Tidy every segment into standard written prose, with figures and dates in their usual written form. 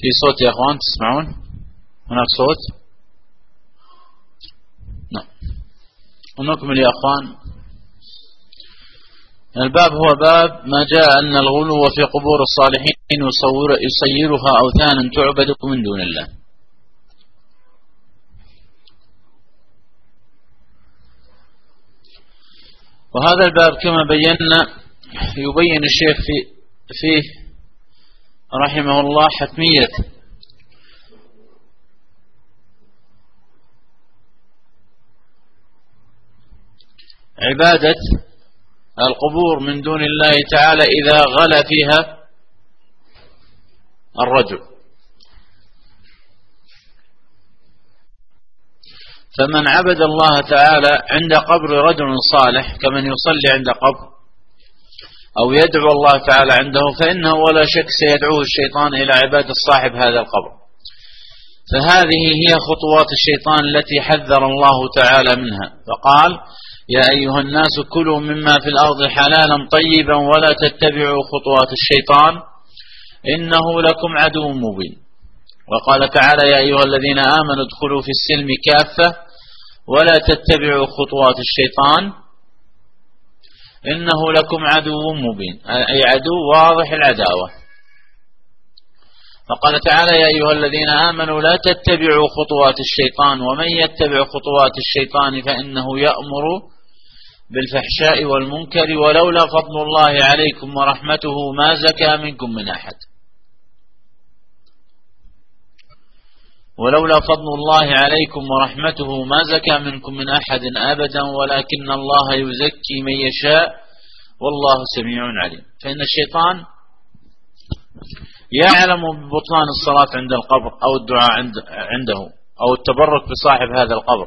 في صوت يا أخوان تسمعون؟ هناك صوت؟ نعم. ونكمل يا أخوان. الباب هو باب ما جاء أن الغلو في قبور الصالحين يصيرها أوثانا تعبد من دون الله. وهذا الباب كما بينا يبين الشيخ فيه رحمه الله حتمية عبادة القبور من دون الله تعالى إذا غلا فيها الرجل. فمن عبد الله تعالى عند قبر رجل صالح كمن يصلي عند قبر أو يدعو الله تعالى عنده فإنه ولا شك سيدعوه الشيطان إلى عبادة صاحب هذا القبر. فهذه هي خطوات الشيطان التي حذر الله تعالى منها، فقال: يا أيها الناس كلوا مما في الأرض حلالا طيبا ولا تتبعوا خطوات الشيطان إنه لكم عدو مبين. وقال تعالى: يا أيها الذين آمنوا ادخلوا في السلم كافة ولا تتبعوا خطوات الشيطان إنه لكم عدو مبين، أي عدو واضح العداوة. فقال تعالى: يا أيها الذين آمنوا لا تتبعوا خطوات الشيطان ومن يتبع خطوات الشيطان فإنه يأمر بالفحشاء والمنكر ولولا فضل الله عليكم ورحمته ما زكى منكم من أحد. ولولا فضل الله عليكم ورحمته ما زكى منكم من أحد أبدا ولكن الله يزكي من يشاء والله سميع عليم. فإن الشيطان يعلم ببطلان الصلاة عند القبر أو الدعاء عنده أو التبرك بصاحب هذا القبر،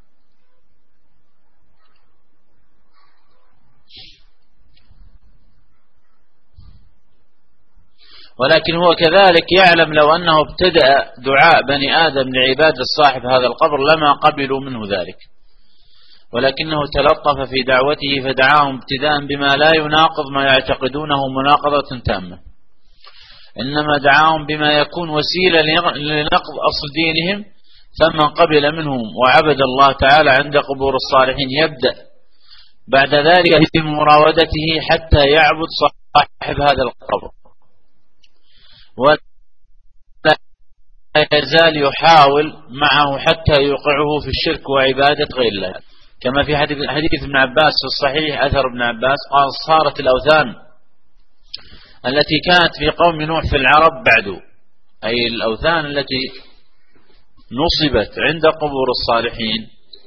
ولكن هو كذلك يعلم لو أنه ابتدأ دعاء بني آدم لعبادة صاحب هذا القبر لما قبلوا منه ذلك، ولكنه تلطف في دعوته فدعاهم ابتداء بما لا يناقض ما يعتقدونه مناقضة تامة، إنما دعاهم بما يكون وسيلة لنقض أصل دينهم. فمن قبل منهم وعبد الله تعالى عند قبور الصالحين يبدأ بعد ذلك في مراودته حتى يعبد صاحب هذا القبر، ولا يزال يحاول معه حتى يوقعه في الشرك وعبادة غير الله. كما في حديث ابن عباس في الصحيح، أثر ابن عباس قال: صارت الأوثان التي كانت في قوم نوح في العرب بعد، أي الأوثان التي نصبت عند قبور الصالحين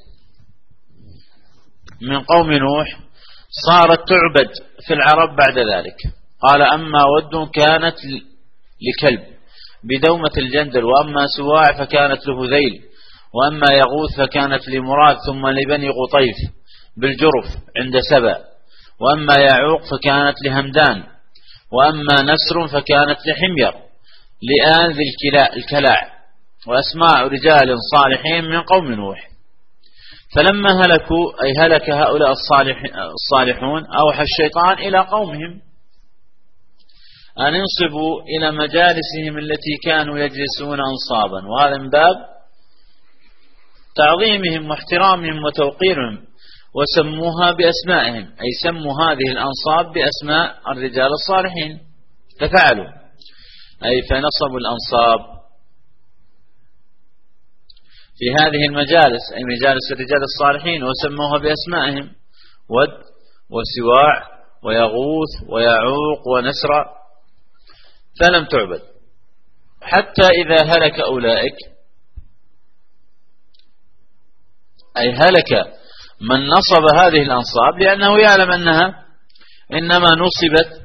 من قوم نوح صارت تعبد في العرب بعد ذلك. قال: أما ود كانت لكلب بدومة الجندل، وأما سواع فكانت لهذيل، وأما يغوث فكانت لمراد، ثم لبني قطيف بالجرف عند سبأ، وأما يعوق فكانت لهمدان، وأما نسر فكانت لحمير لآن ذي الكلاع، وأسماء رجال صالحين من قوم نوح. فلما هلكوا أي هلك هؤلاء الصالحون أوحى الشيطان إلى قومهم أن ينصبوا إلى مجالسهم التي كانوا يجلسون أنصابا، وهذا من باب تعظيمهم واحترامهم وتوقيرهم، وسموها بأسمائهم، أي سموا هذه الأنصاب بأسماء الرجال الصالحين ففعلوا، أي فنصبوا الأنصاب في هذه المجالس، أي مجالس الرجال الصالحين، وسموها بأسمائهم: ود وسواع ويغوث ويعوق ونسر، فلم تعبد حتى إذا هلك أولئك، أي هلك من نصب هذه الأنصاب، لأنه يعلم أنها إنما نصبت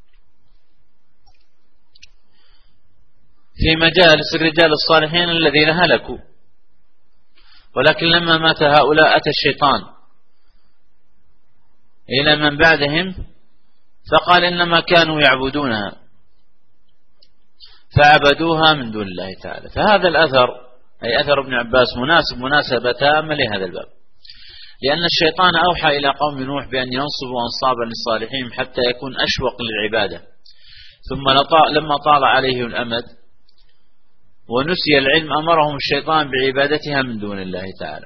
في مجالس الرجال الصالحين الذين هلكوا. ولكن لما مات هؤلاء أتى الشيطان إلى من بعدهم فقال: إنما كانوا يعبدونها فعبدوها من دون الله تعالى. فهذا الأثر أي أثر ابن عباس مناسبة تامة لهذا الباب، لأن الشيطان أوحى إلى قوم نوح بأن ينصبوا أنصابا للصالحين حتى يكون أشوق للعبادة، ثم لما طال عليه الأمد ونسي العلم أمرهم الشيطان بعبادتها من دون الله تعالى.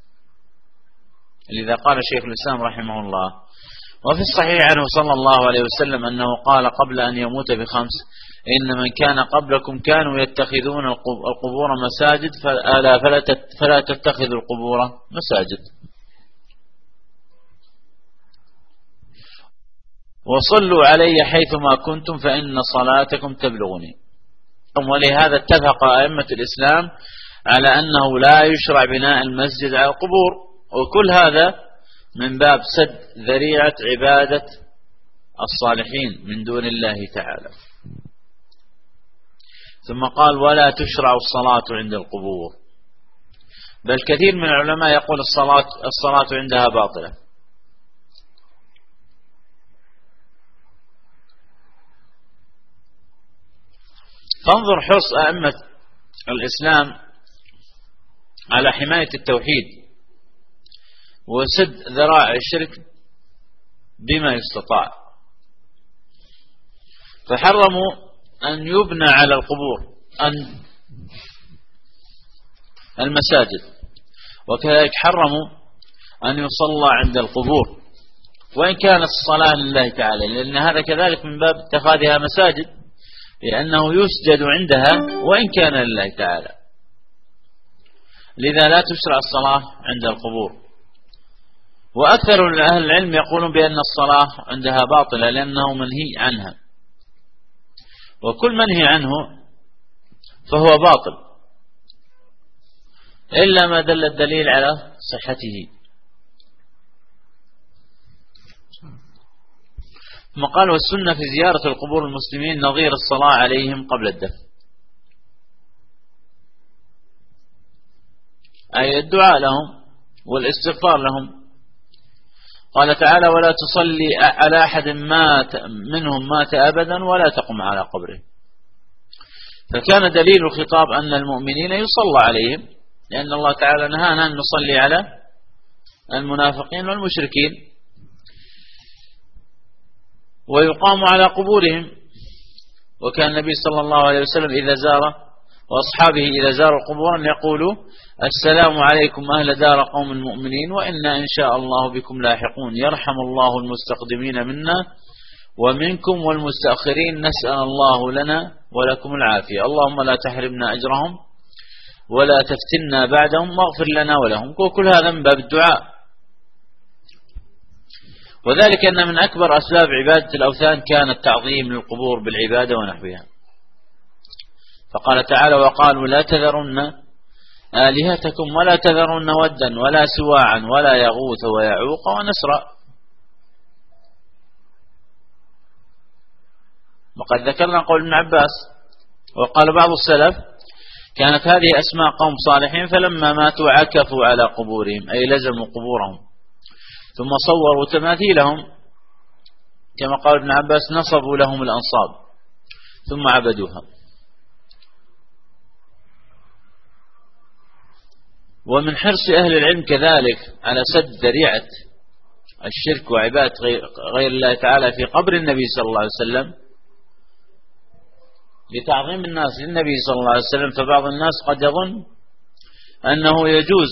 لذا قال شيخ الإسلام رحمه الله: وفي الصحيح عنه صلى الله عليه وسلم أنه قال قبل أن يموت ب5: إن من كان قبلكم كانوا يتخذون القبور مساجد فلا تتخذوا القبور مساجد. وصلوا علي حيثما كنتم فإن صلاتكم تبلغني. ولهذا اتفق أئمة الإسلام على أنه لا يشرع بناء المسجد على القبور، وكل هذا من باب سد ذريعة عبادة الصالحين من دون الله تعالى. ثم قال: ولا تشرع الصلاة عند القبور، بل كثير من العلماء يقول الصلاة عندها باطلة. فانظر حرص أئمة الإسلام على حماية التوحيد وسد ذرائع الشرك بما يستطاع، فحرموا أن يبنى على القبور المساجد، وكذلك حرموا أن يصلى عند القبور وإن كانت الصلاة لله تعالى، لأن هذا كذلك من باب اتخاذها مساجد، لأنه يسجد عندها وإن كان لله تعالى. لذا لا تشرع الصلاة عند القبور. وأكثر أهل العلم يقولون بأن الصلاة عندها باطلة لأنه منهي عنها، وكل منهي عنه فهو باطل إلا ما دل الدليل على صحته. ثم قال: والسنة في زيارة القبور المسلمين نظير الصلاة عليهم قبل الدفن، أي الدعاء لهم والاستغفار لهم. قال تعالى: ولا تصلي على أحد منهم مات أبدا ولا تقم على قبره. فكان دليل الخطاب أن المؤمنين يصلى عليهم، لأن الله تعالى نهانا أن نصلي على المنافقين والمشركين، ويقام على قبورهم. وكان النبي صلى الله عليه وسلم إذا زار وأصحابه إذا زاروا قبورا يقولوا: السلام عليكم أهل دار قوم المؤمنين وإنا إن شاء الله بكم لاحقون، يرحم الله المستقدمين منا ومنكم والمستأخرين، نسأل الله لنا ولكم العافية، اللهم لا تحرمنا أجرهم ولا تفتنا بعدهم واغفر لنا ولهم. وكل هذا من باب الدعاء، وذلك أن من أكبر أسباب عبادة الأوثان كان التعظيم للقبور بالعبادة ونحوها. فقال تعالى: وقالوا لا تذرن آلهتكم ولا تذرن ودا ولا سواعا ولا يغوث ويعوق ونسرا. وقد ذكرنا قول ابن عباس. وقال بعض السلف: كانت هذه أسماء قوم صالحين فلما ماتوا عكفوا على قبورهم، أي لزموا قبورهم، ثم صوروا تماثيلهم كما قال ابن عباس: نصبوا لهم الأنصاب ثم عبدوها. ومن حرص أهل العلم كذلك على سد ذريعة الشرك وعبادة غير الله تعالى في قبر النبي صلى الله عليه وسلم لتعظيم الناس للنبي صلى الله عليه وسلم. فبعض الناس قد يظن أنه يجوز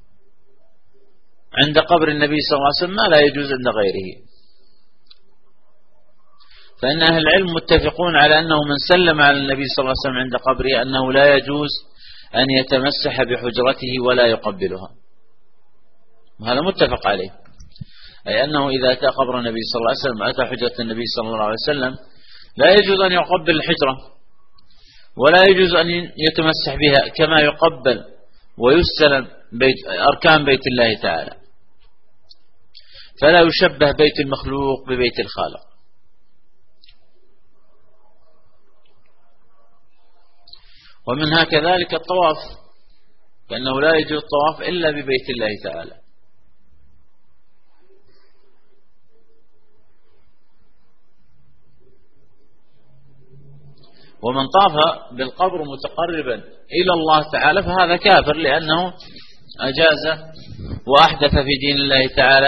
عند قبر النبي صلى الله عليه وسلم ما لا يجوز عند غيره. فإن أهل العلم متفقون على أنه من سلم على النبي صلى الله عليه وسلم عند قبره أنه لا يجوز أن يتمسح بحجرته ولا يقبلها، وهذا متفق عليه، أي أنه إذا أتى قبر النبي صلى الله عليه وسلم أتى حجرة النبي صلى الله عليه وسلم لا يجوز أن يقبل الحجرة ولا يجوز أن يتمسح بها كما يقبل ويستلم أركان بيت الله تعالى، فلا يشبه بيت المخلوق ببيت الخالق. ومنها كذلك الطواف، فإنه لا يجوز الطواف إلا ببيت الله تعالى. ومن طاف بالقبر متقربا إلى الله تعالى فهذا كافر، لأنه أجاز وأحدث في دين الله تعالى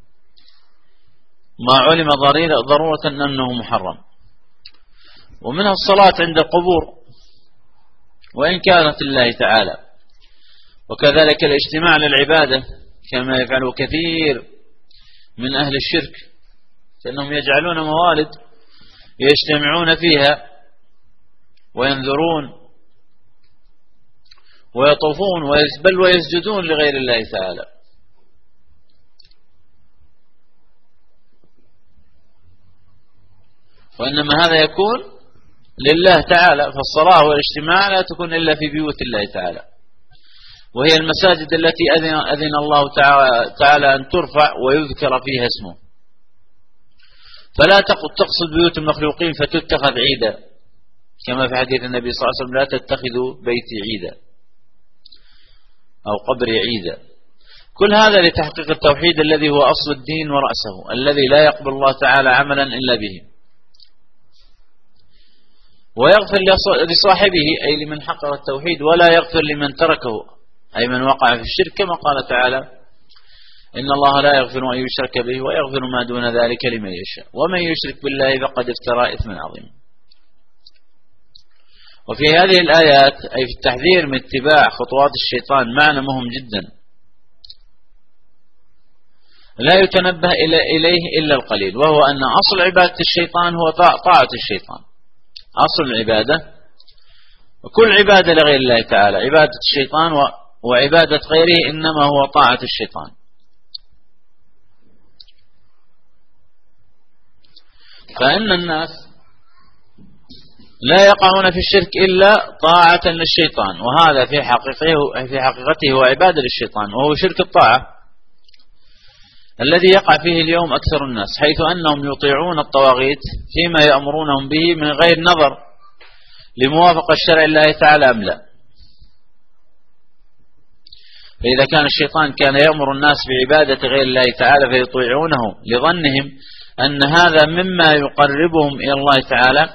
ما علم ضرورة أنه محرم. ومنها الصلاة عند القبور، وإن كانت لله تعالى. وكذلك الاجتماع للعبادة كما يفعله كثير من أهل الشرك، فإنهم يجعلون موالد يجتمعون فيها وينذرون ويطوفون بل ويسجدون لغير الله تعالى. وإنما هذا يكون لله تعالى، فالصلاة والاجتماع لا تكون إلا في بيوت الله تعالى، وهي المساجد التي أذن الله تعالى أن ترفع ويذكر فيها اسمه. فلا تقصد بيوت المخلوقين فتتخذ عيدا، كما في حديث النبي صلى الله عليه وسلم: لا تتخذوا بيتي عيدا أو قبري عيدا. كل هذا لتحقيق التوحيد الذي هو أصل الدين ورأسه، الذي لا يقبل الله تعالى عملا إلا به، ويغفر لصاحبه أي لمن حقق التوحيد، ولا يغفر لمن تركه أي من وقع في الشرك، كما قال تعالى: إن الله لا يغفر أن يشرك به ويغفر ما دون ذلك لمن يشاء ومن يشرك بالله فقد افترى إثما عظيما. وفي هذه الآيات أي في التحذير من اتباع خطوات الشيطان معنى مهم جدا لا يتنبه إليه إلا القليل، وهو أن أصل عبادة الشيطان هو طاعة الشيطان. أصل العبادة، وكل عبادة لغير الله تعالى عبادة الشيطان، وعبادة غيره إنما هو طاعة الشيطان. فإن الناس لا يقعون في الشرك إلا طاعة للشيطان، وهذا في حقيقته هو عبادة للشيطان، وهو شرك الطاعة الذي يقع فيه اليوم أكثر الناس، حيث أنهم يطيعون الطواغيت فيما يأمرونهم به من غير نظر لموافقة شرع الله تعالى أم لا. فإذا كان الشيطان كان يأمر الناس بعبادة غير الله تعالى فيطيعونه لظنهم أن هذا مما يقربهم إلى الله تعالى،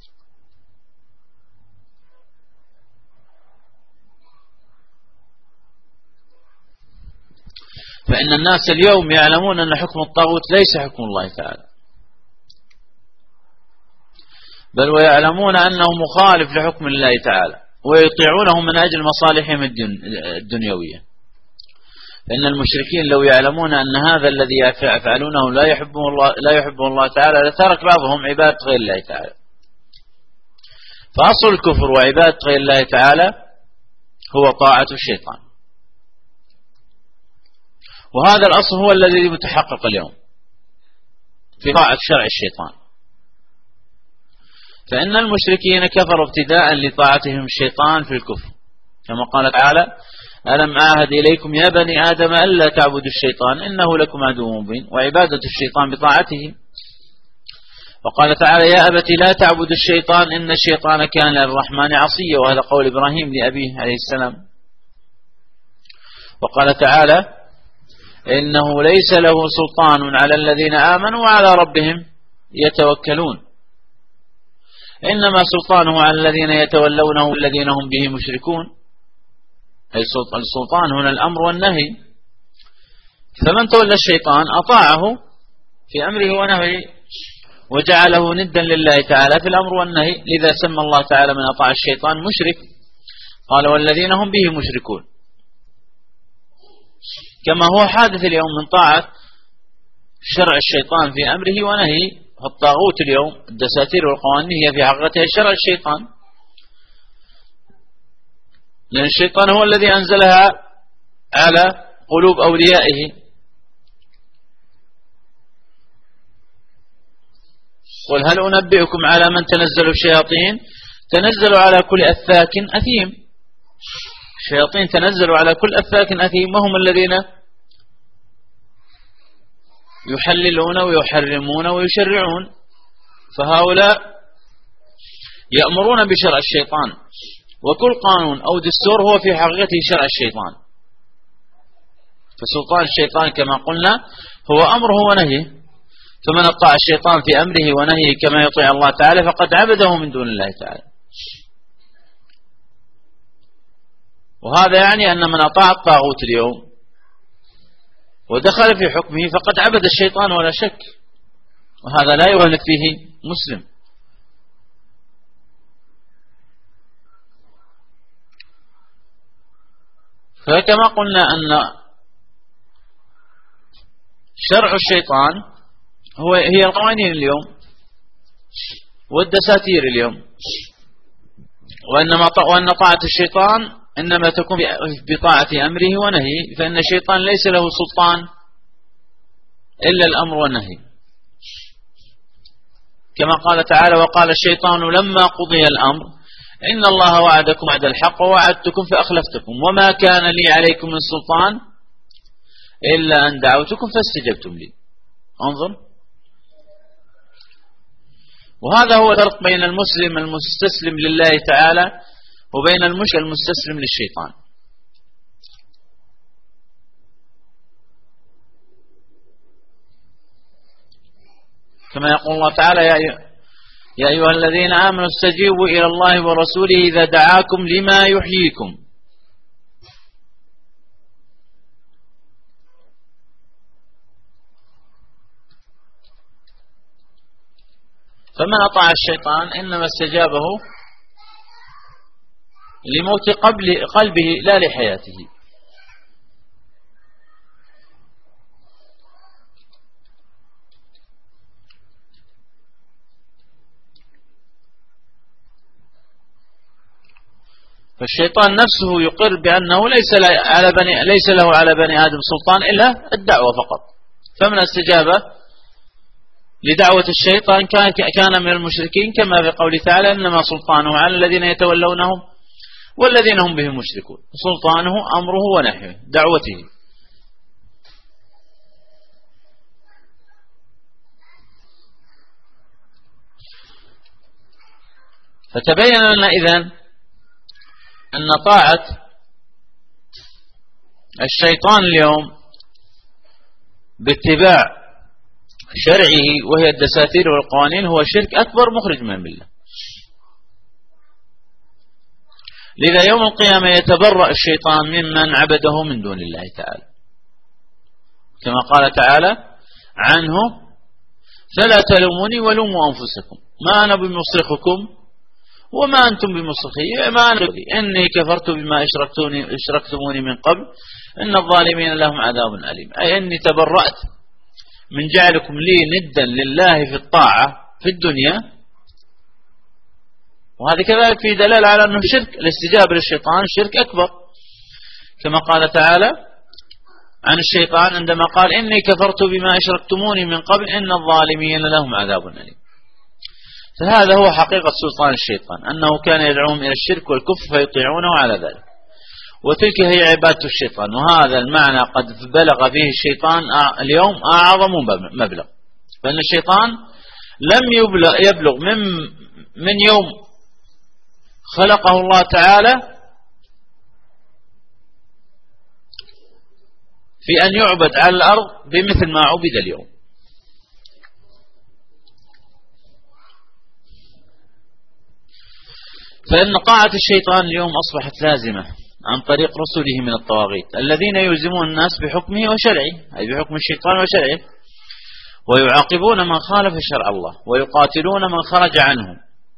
فإن الناس اليوم يعلمون أن حكم الطاغوت ليس حكم الله تعالى، بل ويعلمون أنه مخالف لحكم الله تعالى، ويطيعونه من أجل مصالحهم الدنيوية. فإن المشركين لو يعلمون أن هذا الذي يفعلونه لا يحبه الله تعالى لترك بعضهم عبادة غير الله تعالى. فأصل الكفر وعبادة غير الله تعالى هو طاعة الشيطان، وهذا الأصل هو الذي متحقق اليوم في طاعة شرع الشيطان. فإن المشركين كفروا ابتداء لطاعتهم الشيطان في الكفر، كما قال تعالى: ألم أعهد إليكم يا بني آدم ألا تعبدوا الشيطان إنه لكم عدو مبين، وعبادة الشيطان بطاعته. وقال تعالى: يا أبت لا تعبد الشيطان إن الشيطان كان للرحمن عصيا، وهذا قول إبراهيم لأبيه عليه السلام. وقال تعالى: إنه ليس له سلطان على الذين آمنوا وعلى ربهم يتوكلون، إنما سلطانه على الذين يتولونه الذين هم به مشركون. أي السلطان هنا الأمر والنهي، فمن تولى الشيطان أطاعه في أمره ونهيه وجعله ندا لله تعالى في الأمر والنهي، لذا سمى الله تعالى من أطاع الشيطان مشرك، قال: والذين هم به مشركون. كما هو حادث اليوم من طاعة شرع الشيطان في أمره ونهيه. الطاغوت اليوم الدساتير والقوانين هي في حقيقتها شرع الشيطان، لأن الشيطان هو الذي أنزلها على قلوب أوليائه. قل هل أنبئكم على من تنزل الشياطين؟ تنزل على كل أفاك أثيم. الشياطين تنزلوا على كل أفاك أثيم، وهم الذين يحللون ويحرمون ويشرعون. فهؤلاء يأمرون بشرع الشيطان، وكل قانون أو دستور هو في حقيقته شرع الشيطان. فسلطان الشيطان كما قلنا هو أمره ونهيه، فمن أطاع الشيطان في أمره ونهيه كما يطيع الله تعالى فقد عبده من دون الله تعالى. وهذا يعني أن من أطاع الطاغوت اليوم ودخل في حكمه فقد عبد الشيطان ولا شك، وهذا لا يغلق فيه مسلم. فكما قلنا أن شرع الشيطان هي القوانين اليوم والدساتير اليوم، وأن طاعة الشيطان إنما تكون بطاعة أمره ونهيه، فإن الشيطان ليس له سلطان إلا الأمر والنهي، كما قال تعالى: وقال الشيطان لما قضي الأمر إن الله وعدكم وعد الحق ووعدتكم فأخلفتكم وما كان لي عليكم من سلطان إلا أن دعوتكم فاستجبتم لي. انظر، وهذا هو الفرق بين المسلم المستسلم لله تعالى وبين المشرك المستسلم للشيطان. كما يقول الله تعالى: يا أيها الذين آمنوا استجيبوا إلى الله ورسوله إذا دعاكم لما يحييكم. فمن أطاع الشيطان إنما استجابه لموت قلبه لا لحياته. فالشيطان نفسه يقر بأنه ليس له على بني آدم سلطان إلا الدعوة فقط. فمن استجاب لدعوة الشيطان كان من المشركين، كما في قوله تعالى: إنما سلطانه على الذين يتولونهم والذين هم به مشركون. سلطانه أمره ونهيه، دعوته. فتبين لنا إذن أن طاعة الشيطان اليوم باتباع شرعه وهي الدساتير والقوانين هو شرك أكبر مخرج من الملة. لذا يوم القيامة يتبرأ الشيطان ممن عبده من دون الله تعالى، كما قال تعالى عنه: فلا تلوموني ولوموا أنفسكم ما أنا بمصرخكم وما أنتم بمصرخي ما أنا إني كفرت بما اشركتموني من قبل إن الظالمين لهم عذاب أليم. أي أني تبرأت من جعلكم لي ندا لله في الطاعة في الدنيا. وهذا كذلك في دلالة على أنه شرك، الاستجابة للشيطان شرك أكبر، كما قال تعالى عن الشيطان عندما قال: إني كفرت بما أشركتموني من قبل إن الظالمين لهم عذاب أليم. فهذا هو حقيقة سلطان الشيطان، أنه كان يدعوهم إلى الشرك والكفر فيطيعونه على ذلك، وتلك هي عبادة الشيطان. وهذا المعنى قد بلغ فيه الشيطان اليوم أعظم مبلغ، فإن الشيطان لم يبلغ من يوم خلقه الله تعالى في أن يعبد على الأرض بمثل ما عبد اليوم. فإن طاعة الشيطان اليوم أصبحت لازمة عن طريق رسله من الطواغيت الذين يلزمون الناس بحكمه وشرعه، أي بحكم الشيطان وشرعه، ويعاقبون من خالف شرع الله ويقاتلون من خرج عنه،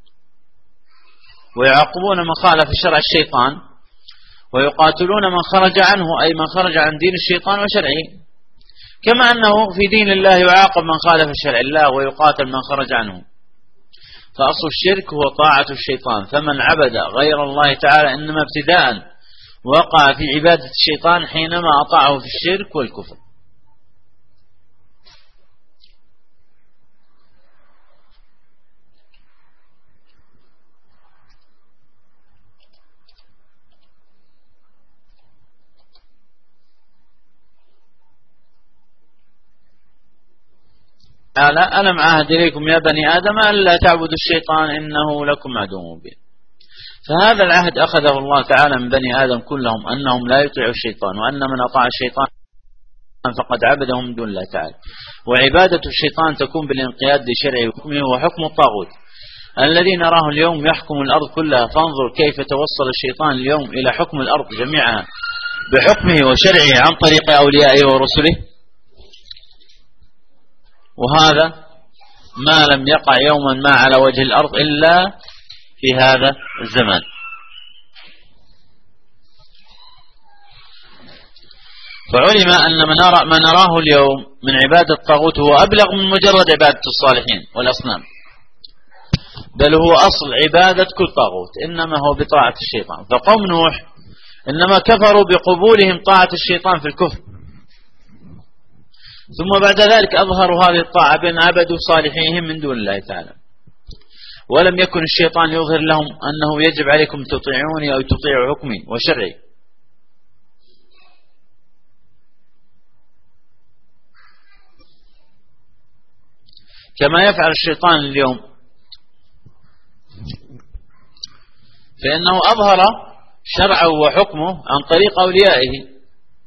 ويعاقبون من خالف شرع الشيطان ويقاتلون من خرج عنه، أي من خرج عن دين الشيطان وشرعه، كما أنه في دين الله يعاقب من خالف شرع الله ويقاتل من خرج عنه. فأصل الشرك هو طاعة الشيطان، فمن عبد غير الله تعالى إنما ابتداء وقع في عبادة الشيطان حينما أطاعه في الشرك والكفر. ألم عهد إليكم يا بني آدم ألا تعبدوا الشيطان إنه لكم عدو مبين. فهذا العهد أخذه الله تعالى من بني آدم كلهم أنهم لا يطيعوا الشيطان، وأن من أطاع الشيطان فقد عبده من دون الله تعالى. وعبادة الشيطان تكون بالانقياد لشرعه وحكمه وحكم الطاغوت الذي نراه اليوم يحكم الأرض كلها. فانظر كيف توصل الشيطان اليوم إلى حكم الأرض جميعها بحكمه وشرعه عن طريق أوليائه ورسله، وهذا ما لم يقع يوما ما على وجه الأرض إلا في هذا الزمان. فعلم أن ما نراه اليوم من عبادة الطاغوت هو أبلغ من مجرد عبادة الصالحين والأصنام، بل هو أصل عبادة كل طاغوت، إنما هو بطاعة الشيطان. فقوم نوح إنما كفروا بقبولهم طاعة الشيطان في الكفر، ثم بعد ذلك أظهروا هذه الطاعة بأن عبدوا صالحيهم من دون الله تعالى، ولم يكن الشيطان يظهر لهم أنه يجب عليكم تطيعوني أو تطيعوا حكمي وشرعي. كما يفعل الشيطان اليوم، فإنه أظهر شرعه وحكمه عن طريق أوليائه.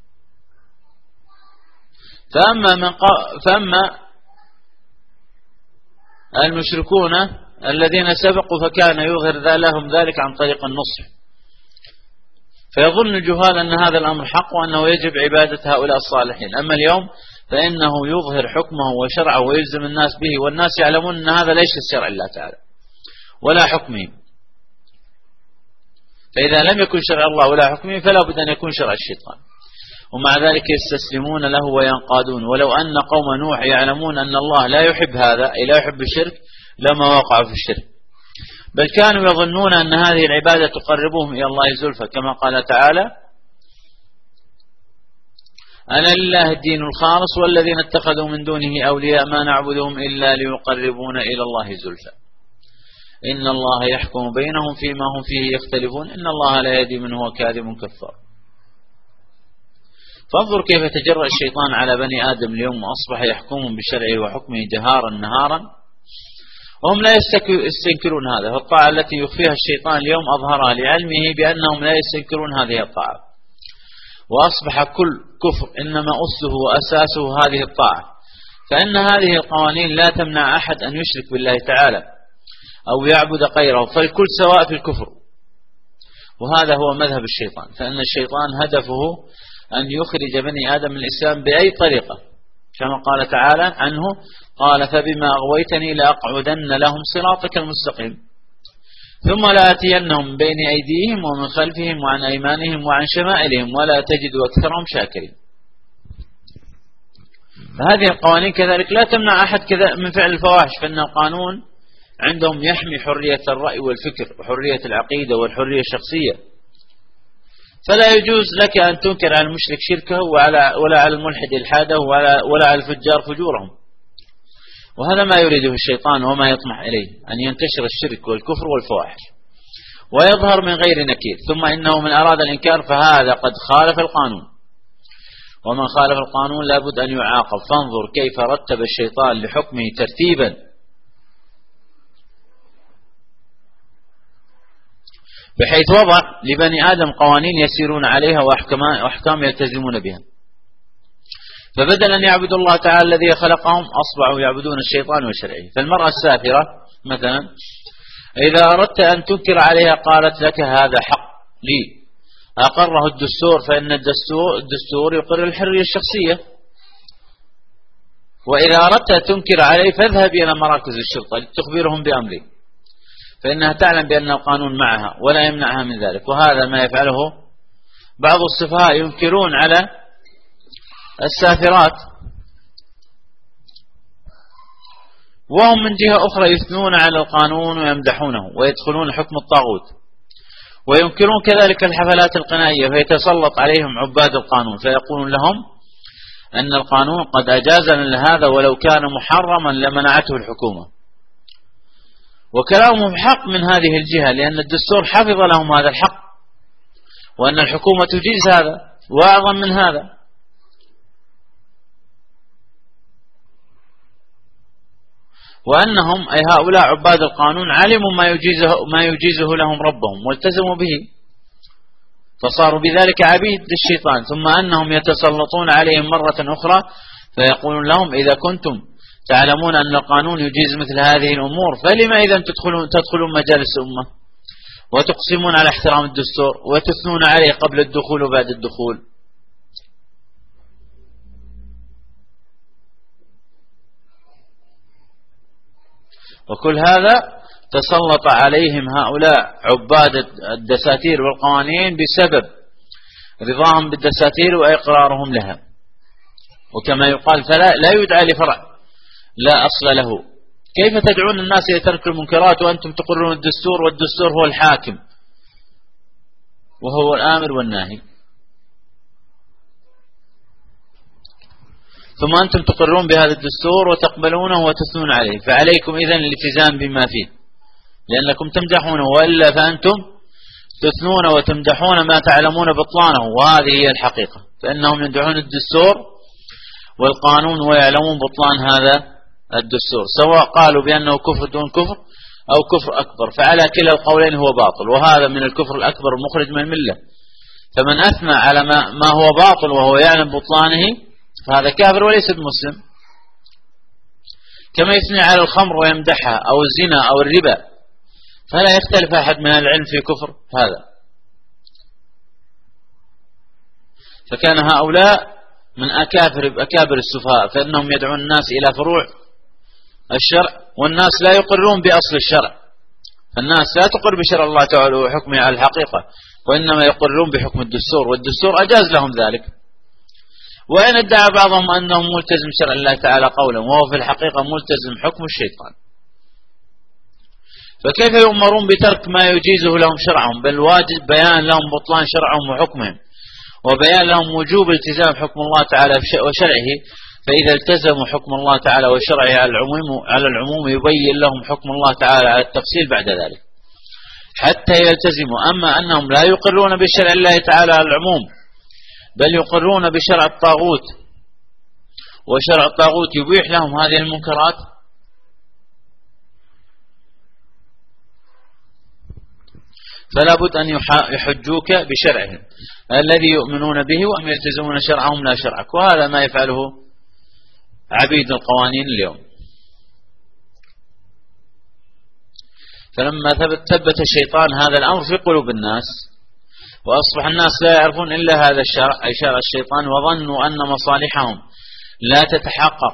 فأما المشركون الذين سبقوا فكان يظهر لهم ذلك عن طريق النصح، فيظن الجهال أن هذا الأمر حق وأنه يجب عبادة هؤلاء الصالحين. أما اليوم فإنه يظهر حكمه وشرعه ويلزم الناس به، والناس يعلمون أن هذا ليس الشرع الله تعالى ولا حكمه. فإذا لم يكن شرع الله ولا حكمه فلا بد أن يكون شرع الشيطان، ومع ذلك يستسلمون له وينقادون. ولو أن قوم نوح يعلمون أن الله لا يحب هذا، أي لا يحب الشرك، لما وقعوا في الشرك، بل كانوا يظنون أن هذه العبادة تقربهم إلى الله زلفى، كما قال تعالى: ألا لله الدين الخالص والذين اتخذوا من دونه أولياء ما نعبدهم إلا ليقربونا إلى الله زلفى إن الله يحكم بينهم فيما هم فيه يختلفون إن الله لا يهدي من هو كاذب كفار. فانظر كيف تجرأ الشيطان على بني آدم اليوم، وأصبح يحكمهم بشرعه وحكمه جهارا نهارا، وهم لا يستنكرون هذا. فالطاعة التي يخفيها الشيطان اليوم أظهرها لعلمه بأنهم لا يستنكرون هذه الطاعة، وأصبح كل كفر إنما أسه وأساسه هذه الطاعة. فإن هذه القوانين لا تمنع أحد أن يشرك بالله تعالى أو يعبد غيره، فالكل سواء في الكفر. وهذا هو مذهب الشيطان، فإن الشيطان هدفه أن يخرج بني آدم من الإسلام بأي طريقة، كما قال تعالى عنه: قال فبما أغويتني لأقعدن لهم صراطك المستقيم ثم لآتينهم بين أيديهم ومن خلفهم وعن أيمانهم وعن شمائلهم ولا تجد أكثرهم شاكرين. فهذه القوانين كذلك لا تمنع أحد من فعل الفواحش، فإن القانون عندهم يحمي حرية الرأي والفكر وحرية العقيدة والحرية الشخصية. فلا يجوز لك أن تنكر على المشرك شركه ولا على الملحد إلحاده ولا على الفجار فجورهم. وهذا ما يريده الشيطان وما يطمح إليه، أن ينتشر الشرك والكفر والفواحش ويظهر من غير نكير. ثم إنه من أراد الإنكار فهذا قد خالف القانون، ومن خالف القانون لابد أن يعاقب. فانظر كيف رتب الشيطان لحكمه ترتيبا، بحيث وضع لبني آدم قوانين يسيرون عليها وأحكام يلتزمون بها. فبدل أن يعبدوا الله تعالى الذي خلقهم أصبحوا يعبدون الشيطان وشرعه. فالمرأة السافرة مثلا إذا أردت أن تنكر عليها قالت لك هذا حق لي أقره الدستور، فإن الدستور يقر الحرية الشخصية. وإذا أردت أن تنكر عليه فاذهب إلى مراكز الشرطة لتخبرهم بأمري، فإنها تعلم بأن القانون معها ولا يمنعها من ذلك. وهذا ما يفعله بعض السفهاء، ينكرون على السافرات وهم من جهة أخرى يثنون على القانون ويمدحونه ويدخلون حكم الطاغوت، وينكرون كذلك الحفلات القنائية، فيتسلط عليهم عباد القانون فيقولون لهم أن القانون قد أجاز لهذا ولو كان محرما لمنعته الحكومة. وكلامهم حق من هذه الجهة، لأن الدستور حفظ لهم هذا الحق، وأن الحكومة تجيز هذا وأعظم من هذا. وأنهم أي هؤلاء عباد القانون علموا ما يجيزه لهم ربهم والتزموا به، فصاروا بذلك عبيد للشيطان. ثم أنهم يتسلطون عليهم مرة أخرى فيقولون لهم إذا كنتم تعلمون أن القانون يجيز مثل هذه الأمور فلما إذا تدخلون مجالس أمة وتقسمون على احترام الدستور وتثنون عليه قبل الدخول وبعد الدخول. وكل هذا تسلط عليهم هؤلاء عباد الدساتير والقوانين بسبب رضاهم بالدساتير وإقرارهم لها. وكما يقال لا يدعى لفرع لا أصل له. كيف تدعون الناس إلى ترك المنكرات وأنتم تقرون الدستور، والدستور هو الحاكم وهو الآمر والناهي؟ ثم أنتم تقرون بهذا الدستور وتقبلونه وتثنون عليه، فعليكم إذن الالتزام بما فيه، لأنكم تمدحونه، وإلا فأنتم تثنون وتمدحون ما تعلمون بطلانه، وهذه هي الحقيقة. فإنهم يمدحون الدستور والقانون ويعلمون بطلان هذا الدستور، سواء قالوا بأنه كفر دون كفر أو كفر أكبر، فعلى كلا القولين هو باطل، وهذا من الكفر الأكبر المخرج من الملة. فمن أثنى على ما هو باطل وهو يعلم بطلانه فهذا كافر وليس بمسلم. كما يثني على الخمر ويمدحها أو الزنا أو الربا، فلا يختلف أحد من العلم في كفر هذا. فكان هؤلاء من أكابر السفهاء، فإنهم يدعون الناس إلى فروع الشرع، والناس لا يقرون بأصل الشرع. فالناس لا تقر بشرع الله تعالى وحكمه على الحقيقة، وإنما يقرون بحكم الدستور، والدستور أجاز لهم ذلك. وإن ادعى بعضهم أنهم ملتزم شرع الله تعالى قولا، وهو في الحقيقة ملتزم حكم الشيطان. فكيف يؤمرون بترك ما يجيزه لهم شرعهم؟ بل واجب بيان لهم بطلان شرعهم وحكمهم، وبيان لهم وجوب التزام حكم الله تعالى وشرعه. فإذا التزموا حكم الله تعالى وشرعه على العموم يبين لهم حكم الله تعالى على التفصيل بعد ذلك حتى يلتزموا. أما أنهم لا يقرون بشرع الله تعالى على العموم، بل يقرون بشرع الطاغوت، وشرع الطاغوت يبيح لهم هذه المنكرات، فلا بد أن يحجوك بشرعهم الذي يؤمنون به، وهم يلتزمون شرعهم لا شرعك. وهذا ما يفعله عبيد القوانين اليوم. فلما ثبت الشيطان هذا الأمر في قلوب الناس، وأصبح الناس لا يعرفون إلا هذا الشرع أي شرع الشيطان، وظنوا أن مصالحهم لا تتحقق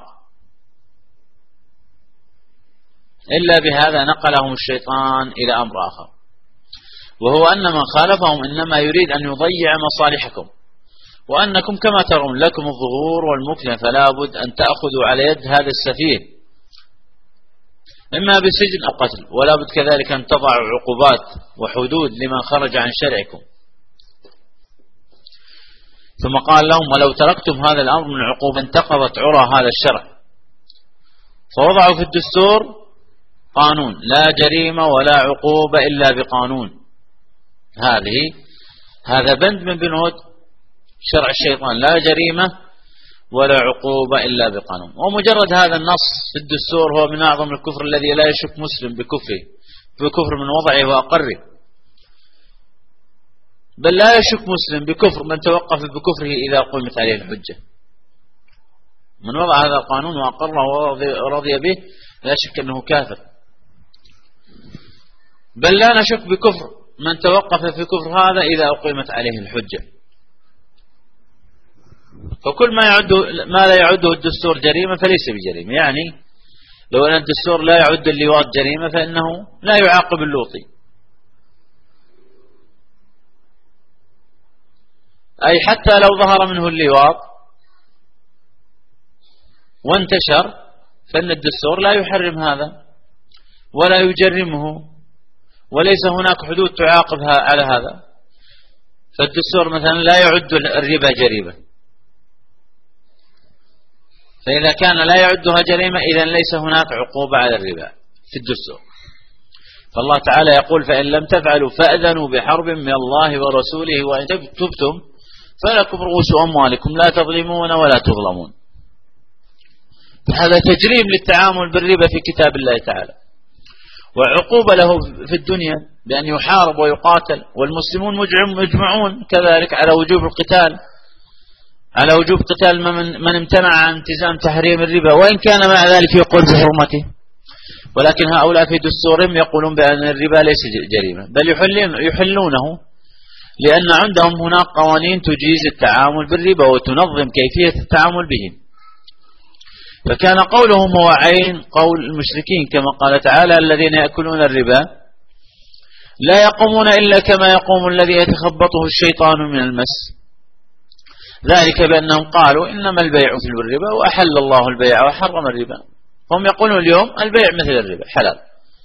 إلا بهذا، نقلهم الشيطان إلى أمر آخر، وهو أن من خالفهم إنما يريد أن يضيع مصالحكم، وأنكم كما ترون لكم الظهور والمكنة، فلا بد أن تأخذوا على يد هذا السفيه إما بسجن أو قتل، ولا بد كذلك أن تضعوا عقوبات وحدود لمن خرج عن شرعكم. ثم قال لهم: ولو تركتم هذا الأمر من عقوبة انتقضت عرى هذا الشرع. فوضعوا في الدستور قانون: لا جريمة ولا عقوبة إلا بقانون. هذا بند من بنود شرع الشيطان: لا جريمة ولا عقوبة إلا بقانون. ومجرد هذا النص في الدستور هو من أعظم الكفر الذي لا يشك مسلم بكفر من وضعه وأقره، بل لا يشك مسلم بكفر من توقف بكفره إذا قيمت عليه الحجة. من وضع هذا القانون وأقره ورضي به لا شك أنه كافر، بل لا نشك بكفر من توقف في كفر هذا إذا أقيمت عليه الحجة. فكل ما لا يعده الدستور جريمة فليس بجريمة. يعني لو أن الدستور لا يعد اللواط جريمة فإنه لا يعاقب اللوطي، أي حتى لو ظهر منه اللواط وانتشر فإن الدستور لا يحرم هذا ولا يجرمه، وليس هناك حدود تعاقبها على هذا. فالدستور مثلا لا يعد الربا جريمة، فإذا كان لا يعدها جريمة إذن ليس هناك عقوبة على الربا في الدستور. فالله تعالى يقول: فإن لم تفعلوا فأذنوا بحرب من الله ورسوله وإن تبتم فلكم رؤوس أموالكم لا تظلمون ولا تظلمون. هذا تجريم للتعامل بالربا في كتاب الله تعالى، وعقوبة له في الدنيا بأن يحارب ويقاتل، والمسلمون مجمعون كذلك على وجوب القتال، على وجوب قتال من امتنع عن التزام تحريم الربا، وإن كان مع ذلك يقول بحرمته. ولكن هؤلاء في دستورهم يقولون بأن الربا ليس جريمة، بل يحلونه، لأن عندهم هناك قوانين تجيز التعامل بالربا وتنظم كيفية التعامل به. فكان قولهم هو عين قول المشركين، كما قال تعالى: الذين يأكلون الربا لا يقومون إلا كما يقوم الذي يتخبطه الشيطان من المس ذلك بأنهم قالوا إنما البيع مثل الربا وأحل الله البيع وحرم الربا، هم يقولون اليوم البيع مثل الربا حلال.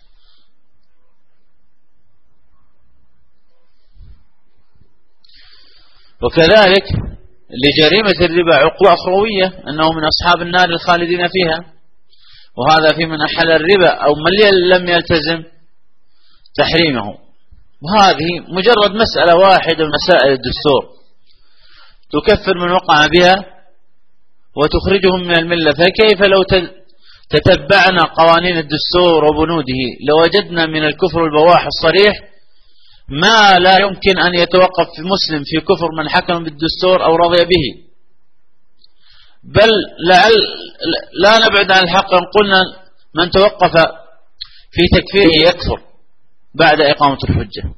وكذلك لجريمة الربا عقوبة أخروية، أنه من أصحاب النار الخالدين فيها، وهذا في من أحل الربا أو من لم يلتزم تحريمه. وهذه مجرد مسألة واحدة من مسائل الدستور تكفر من وقع بها وتخرجهم من الملة. فكيف لو تتبعنا قوانين الدستور وبنوده لوجدنا من الكفر البواح الصريح ما لا يمكن أن يتوقف في مسلم في كفر من حكم بالدستور أو رضي به، بل لا نبعد عن الحق إن قلنا من توقف في تكفيره يكفر بعد إقامة الحجة.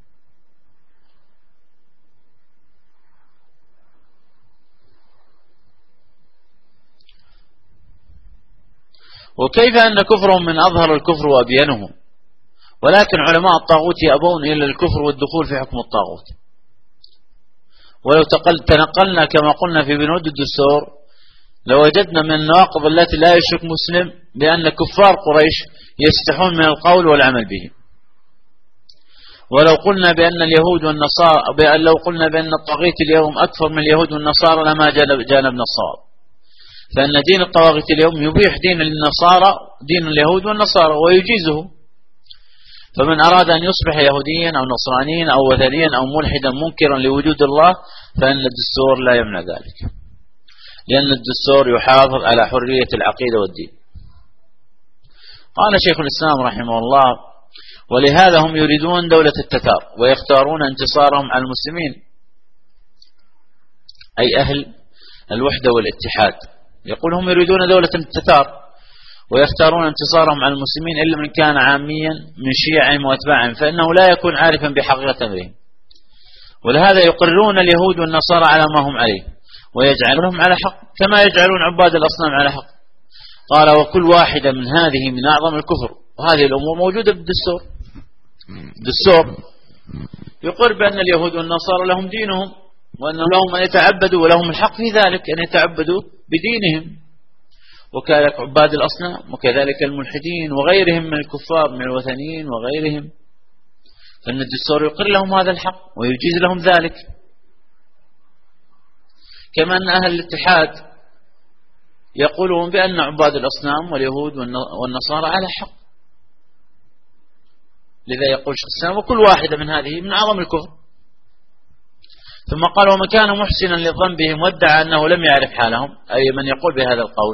وكيف أن كفرهم من أظهر الكفر وأبينه، ولكن علماء الطاغوت يأبون إلا الكفر والدخول في حكم الطاغوت. ولو تنقلنا كما قلنا في بنود الدستور لوجدنا من النواقض التي لا يشرك مسلم بأن كفار قريش يستحون من القول والعمل به. ولو قلنا بأن اليهود والنصارى لو قلنا بأن الطاغيت اليوم أكثر من اليهود والنصارى لما جانبنا الصواب، فإن دين الطواغيت اليوم يبيح دين النصارى دين اليهود والنصارى ويجيزه. فمن أراد أن يصبح يهوديا أو نصرانيا أو وثنيا أو ملحدا منكرا لوجود الله فإن الدستور لا يمنع ذلك، لأن الدستور يحافظ على حرية العقيدة والدين. قال شيخ الإسلام رحمه الله: ولهذا هم يريدون دولة التتار ويختارون انتصارهم على المسلمين، أي أهل الوحدة والاتحاد. يقول هم يريدون دولة التتار ويختارون انتصارهم على المسلمين إلا من كان عاميا من شيعهم واتباعهم، فإنه لا يكون عارفا بحقيقة أمرهم. ولهذا يقرون اليهود والنصارى على ما هم عليه ويجعلونهم على حق كما يجعلون عباد الأصنام على حق. قال: وكل واحدة من هذه من أعظم الكفر. وهذه الأمور موجودة بالدستور. الدستور يقر بأن اليهود والنصارى لهم دينهم وأن لهم أن يتعبدوا ولهم الحق في ذلك أن يتعبدوا بدينهم، وكذلك عباد الأصنام وكذلك الملحدين وغيرهم من الكفار من الوثنيين وغيرهم، فإن الدستور يقر لهم هذا الحق ويجيز لهم ذلك. كما أن أهل الاتحاد يقولون بأن عباد الأصنام واليهود والنصارى على حق. لذا يقول شيخ الإسلام: وكل واحدة من هذه من أعظم الكفر. ثم قال: ومن كان محسنا لذنبهم وادعى أنه لم يعرف حالهم، أي من يقول بهذا القول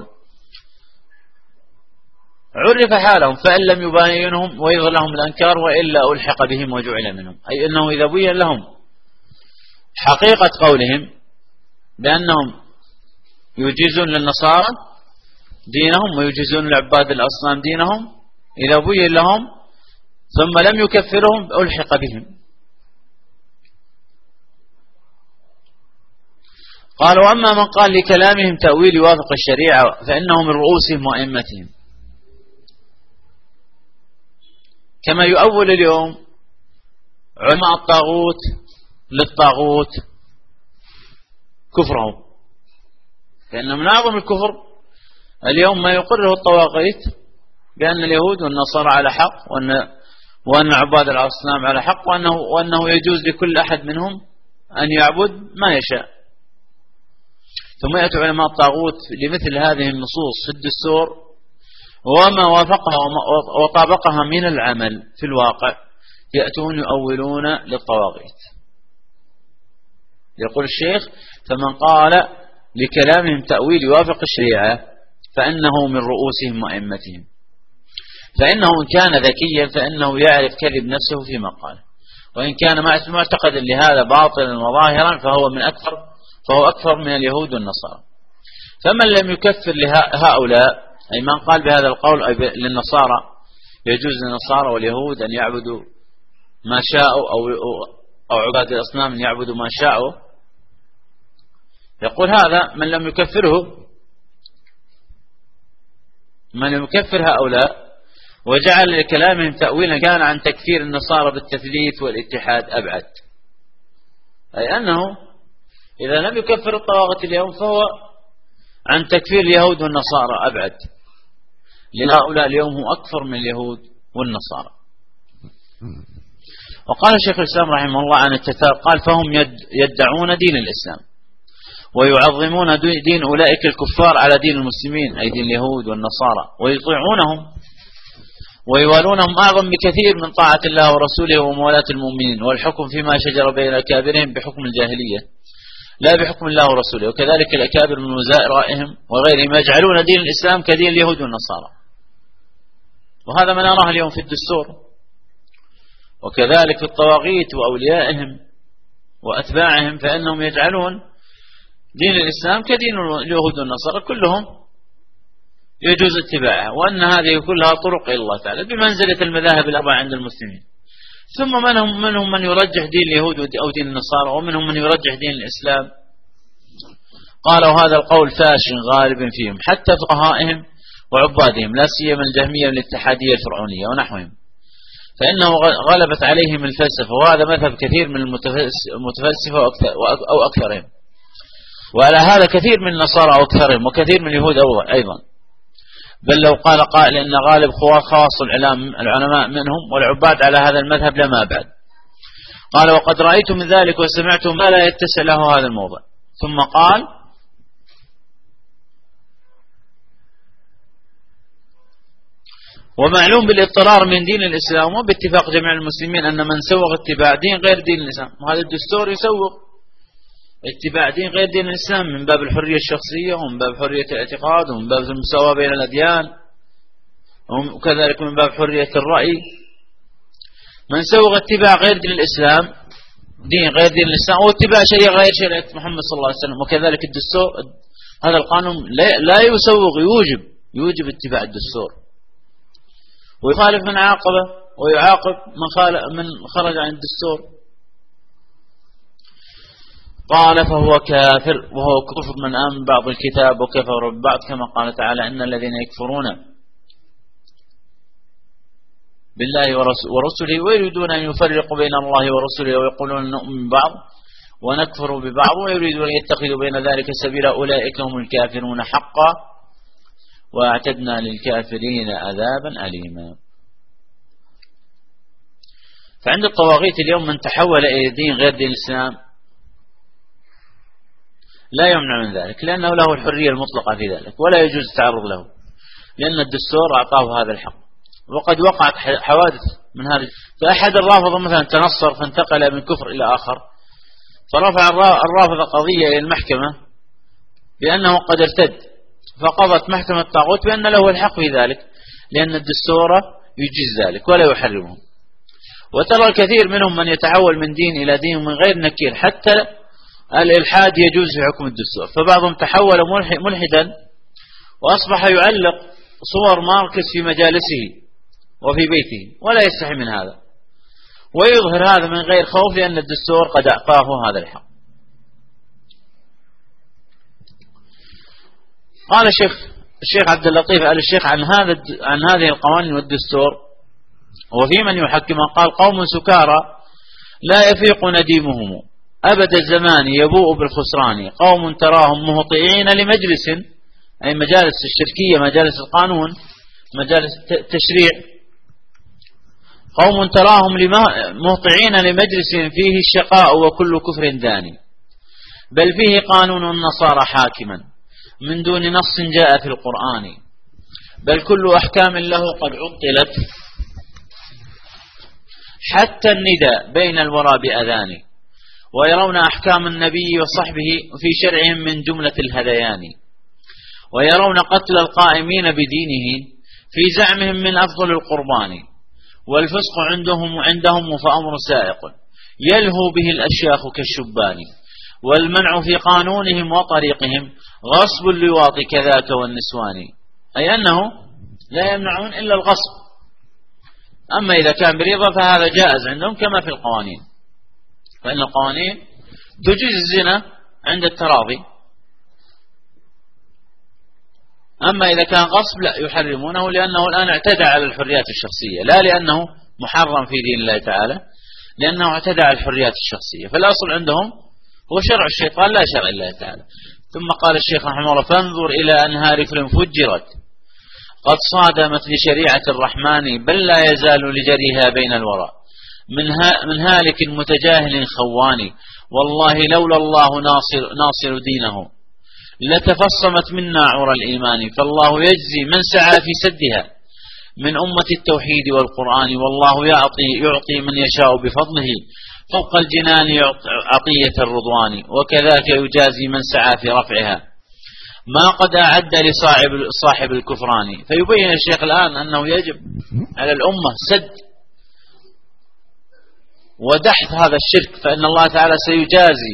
عرف حالهم فإن لم يباينهم ويظهر لهم الأنكار وإلا ألحق بهم وجعل منهم، أي أنه إذا بين لهم حقيقة قولهم بأنهم يجيزون للنصارى دينهم ويجيزون لعباد الأصنام دينهم، إذا بين لهم ثم لم يكفرهم ألحق بهم. قال: وأما من قال لكلامهم تأويل يوافق الشريعة فإنه من رؤوسهم وأئمتهم، كما يؤول اليوم علماء الطاغوت للطاغوت كفرهم، فإن من أعظم الكفر اليوم ما يقره الطواغيت بأن اليهود والنصارى على حق وأن عباد الأصنام على حق وأنه يجوز لكل أحد منهم أن يعبد ما يشاء. ثم يأتي علماء الطاغوت لمثل هذه النصوص في الدستور وما وافقها وطابقها من العمل في الواقع يأتون يؤولون للطواغيت. يقول الشيخ: فمن قال لكلامهم تأويل يوافق الشريعة فإنه من رؤوسهم وأئمتهم، فإنه إن كان ذكيا فإنه يعرف كذب نفسه فيما قال، وإن كان معتقدا لهذا باطلا وظاهرا فهو أكثر من اليهود والنصارى. فمن لم يكفر هؤلاء، أي من قال بهذا القول أي للنصارى يجوز للنصارى واليهود أن يعبدوا ما شاءوا أو عباد الأصنام أن يعبدوا ما شاءوا، يقول هذا من لم يكفر هؤلاء وجعل لكلامهم تأويلا كان عن تكفير النصارى بالتثليث والاتحاد أبعد، أي أنه إذا لم يكفر الطواغيت اليوم فهو عن تكفير اليهود والنصارى أبعد، لأن هؤلاء اليوم هم أكثر من اليهود والنصارى. وقال الشيخ الإسلام رحمه الله عن التتار قال فهم يدعون دين الإسلام ويعظمون دين أولئك الكفار على دين المسلمين أي دين اليهود والنصارى، ويطيعونهم ويوالونهم أعظم بكثير من طاعة الله ورسوله وموالاة المؤمنين، والحكم فيما شجر بين أكابرهم بحكم الجاهلية لا بحكم الله ورسوله. وكذلك الأكابر من وزائرهم وغيرهم يجعلون دين الإسلام كدين اليهود والنصارى، وهذا ما نراه اليوم في الدستور، وكذلك في الطواغيت وأوليائهم وأتباعهم، فإنهم يجعلون دين الإسلام كدين اليهود والنصارى كلهم يجوز اتباعها، وأن هذه كلها طرق إلى الله تعالى بمنزلة المذاهب الأربعة عند المسلمين. ثم منهم من يرجح دين اليهود أو دين النصارى، ومنهم من يرجح دين الإسلام. قالوا هذا القول فاش غالب فيهم حتى فقهائهم وعبادهم، لا سيما الجهمية والاتحادية الفرعونية ونحوهم، فإنه غلبت عليهم الفلسفة، وهذا مذهب كثير من المتفلسفة أو أكثرهم، وعلى هذا كثير من النصارى أو أكثرهم، وكثير من اليهود أيضا. بل لو قال قائل إن غالب خواص العلماء منهم والعباد على هذا المذهب لما بعد. قال وقد رأيت من ذلك وسمعت ما لا يتسع له هذا الموضع. ثم قال ومعلوم بالاضطرار من دين الإسلام وباتفاق جميع المسلمين أن من سوغ اتباع دين غير دين الإسلام، وهذا الدستور يسوغ اتباع دين غير دين الإسلام من باب الحرية الشخصية ومن باب حرية الاعتقاد ومن باب المساواة بين الأديان، وكذلك من باب حرية الرأي. من سوغ اتباع غير دين الإسلام دين غير دين الإسلام واتباع شيء غير شريعة محمد صلى الله عليه وسلم. وكذلك الدستور هذا القانون لا يسوغ، يوجب اتباع الدستور، ويخالف من عاقبه ويعاقب من خرج عن الدستور. قال فهو كافر، وهو كفر من آمن بعض الكتاب وكفر ببعض، كما قال تعالى إن الذين يكفرون بالله ورسله ويريدون أن يفرقوا بين الله ورسله ويقولون نؤمن ببعض ونكفر ببعض ويريدون أن يتخذوا بين ذلك سبيلا أولئك هم الكافرون حقا واعتدنا للكافرين عذابا أليما. فعند الطواغيت اليوم من تحول إلى دين غير دين الإسلام لا يمنع من ذلك، لأنه له الحرية المطلقة في ذلك ولا يجوز التعرض له، لأن الدستور أعطاه هذا الحق. وقد وقعت حوادث من هذه، فأحد الرافضة مثلا تنصر فانتقل من كفر إلى آخر، فرفع الرافضة قضية إلى المحكمة بأنه قد ارتد، فقضت محكمة الطاغوت بأن له الحق في ذلك، لأن الدستور يجيز ذلك ولا يحرمه. وترى الكثير منهم من يتحول من دين إلى دين من غير نكير، حتى الإلحاد يجوز في حكم الدستور. فبعضهم تحول ملحدا وأصبح يعلق صور ماركس في مجالسه وفي بيته ولا يستحي من هذا، ويظهر هذا من غير خوف، لأن الدستور قد أعطاه هذا الحق. قال الشيخ عبد اللطيف آل الشيخ عن هذه القوانين والدستور وفي من يحكمها، قال قوم سكارى لا يفيق نديمهم أبد الزمان يبوء بالخسران، قوم تراهم مهطئين لمجلس، أي مجالس الشركية، مجالس القانون، مجالس التشريع، قوم تراهم مهطئين لمجلس فيه الشقاء وكل كفر داني، بل فيه قانون النصارى حاكما من دون نص جاء في القرآن، بل كل أحكام له قد عطلت حتى النداء بين الورى بأذان، ويرون أحكام النبي وصحبه في شرعهم من جملة الهذيان، ويرون قتل القائمين بدينه في زعمهم من أفضل القربان، والفسق عندهم فأمر سائق يلهو به الأشياخ كالشبان، والمنع في قانونهم وطريقهم غصب اللواط كذاك والنسوان، أي أنه لا يمنعون إلا الغصب، أما إذا كان برضا فهذا جائز عندهم كما في القوانين، فإن القوانين تجيز الزنا عند التراضي، أما إذا كان غصب لا يحرمونه، لأنه الآن اعتدى على الحريات الشخصية، لا لأنه محرم في دين الله تعالى، لأنه اعتدى على الحريات الشخصية. فالأصل عندهم هو شرع الشيطان لا شرع الله تعالى. ثم قال الشيخ رحمه الله: فانظر إلى أنهار فلم فجرت قد صادمت لشريعة الرحمن بل لا يزال لجريها بين الورى من هالك متجاهل خواني والله لولا الله ناصر دينه لتفصمت منا عرى الإيمان فالله يجزي من سعى في سدها من أمة التوحيد والقرآن والله يعطي من يشاء بفضله فوق الجنان عطية الرضوان وكذاك يجازي من سعى في رفعها ما قد أعد لصاحب الكفران. فيبين الشيخ الآن أنه يجب على الأمة سد ودحث هذا الشرك، فإن الله تعالى سيجازي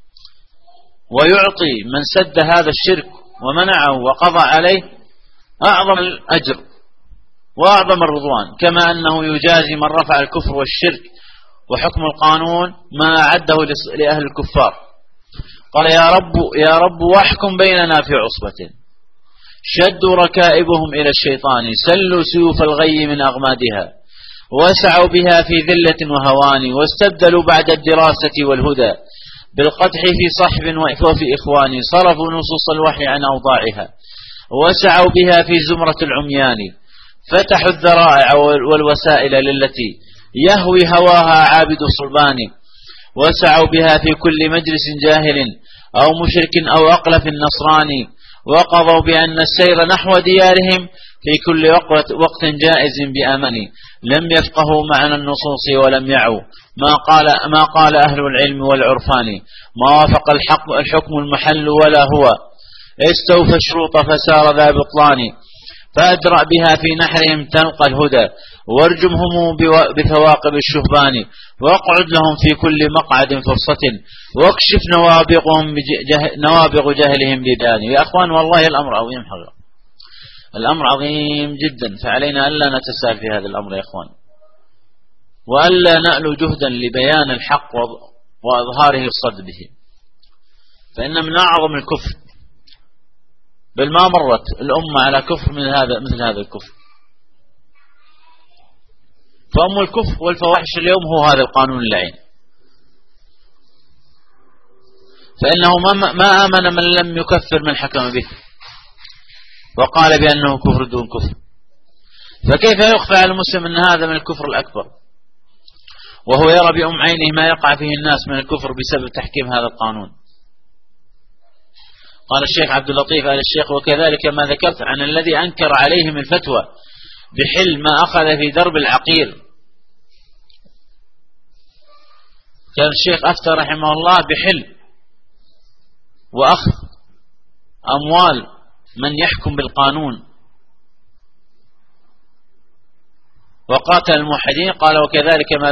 ويعطي من سد هذا الشرك ومنعه وقضى عليه أعظم الأجر وأعظم الرضوان، كما أنه يجازي من رفع الكفر والشرك وحكم القانون ما أعده لأهل الكفار. قال: يا رب واحكم بيننا في عصبة شدوا ركائبهم إلى الشيطان سلوا سيوف الغي من أغمادها وسعوا بها في ذلة وهوان واستبدلوا بعد الدراسة والهدى بالقدح في صحب وفي إخوان صرفوا نصوص الوحي عن أوضاعها وسعوا بها في زمرة العميان فتحوا الذرائع والوسائل للتي يهوي هواها عابد الصلبان وسعوا بها في كل مجلس جاهل أو مشرك أو أقلف النصراني وقضوا بأن السير نحو ديارهم في كل وقت جائز بأمن لم يفقهوا معنى النصوص ولم يعوا ما قال أهل العلم والعرفان ما وافق الحكم المحل ولا هو استوفى الشروط فسار ذا بطلان فأدرأ بها في نحرهم تلقى الهدى وارجمهم بثواقب الشهبان واقعد لهم في كل مقعد فرصة واكشف نوابغ جهلهم لدان. يا أخوان والله الأمر عظيم حقا، الأمر عظيم جدا، فعلينا ألا نتساهل في هذا الأمر يا أخوان وألا نألو جهدا لبيان الحق وإظهاره الصد به، فإن من أعظم الكفر بل ما مرت الأمة على كفر مثل هذا الكفر. فأم الكفر والفواحش اليوم هو هذا القانون اللعين، فإنه ما آمن من لم يكفر من حكم به وقال بأنه كفر دون كفر، فكيف يخفى على المسلم أن هذا من الكفر الأكبر وهو يرى بأم عينه ما يقع فيه الناس من الكفر بسبب تحكيم هذا القانون. قال الشيخ عبد اللطيف آل الشيخ: وكذلك ما ذكرت عن الذي أنكر عليهم الفتوى بحل ما أخذ في درب العقير. كان الشيخ أفتى رحمه الله بحل وأخذ أموال من يحكم بالقانون وقاتل الموحدين. قال: وكذلك ما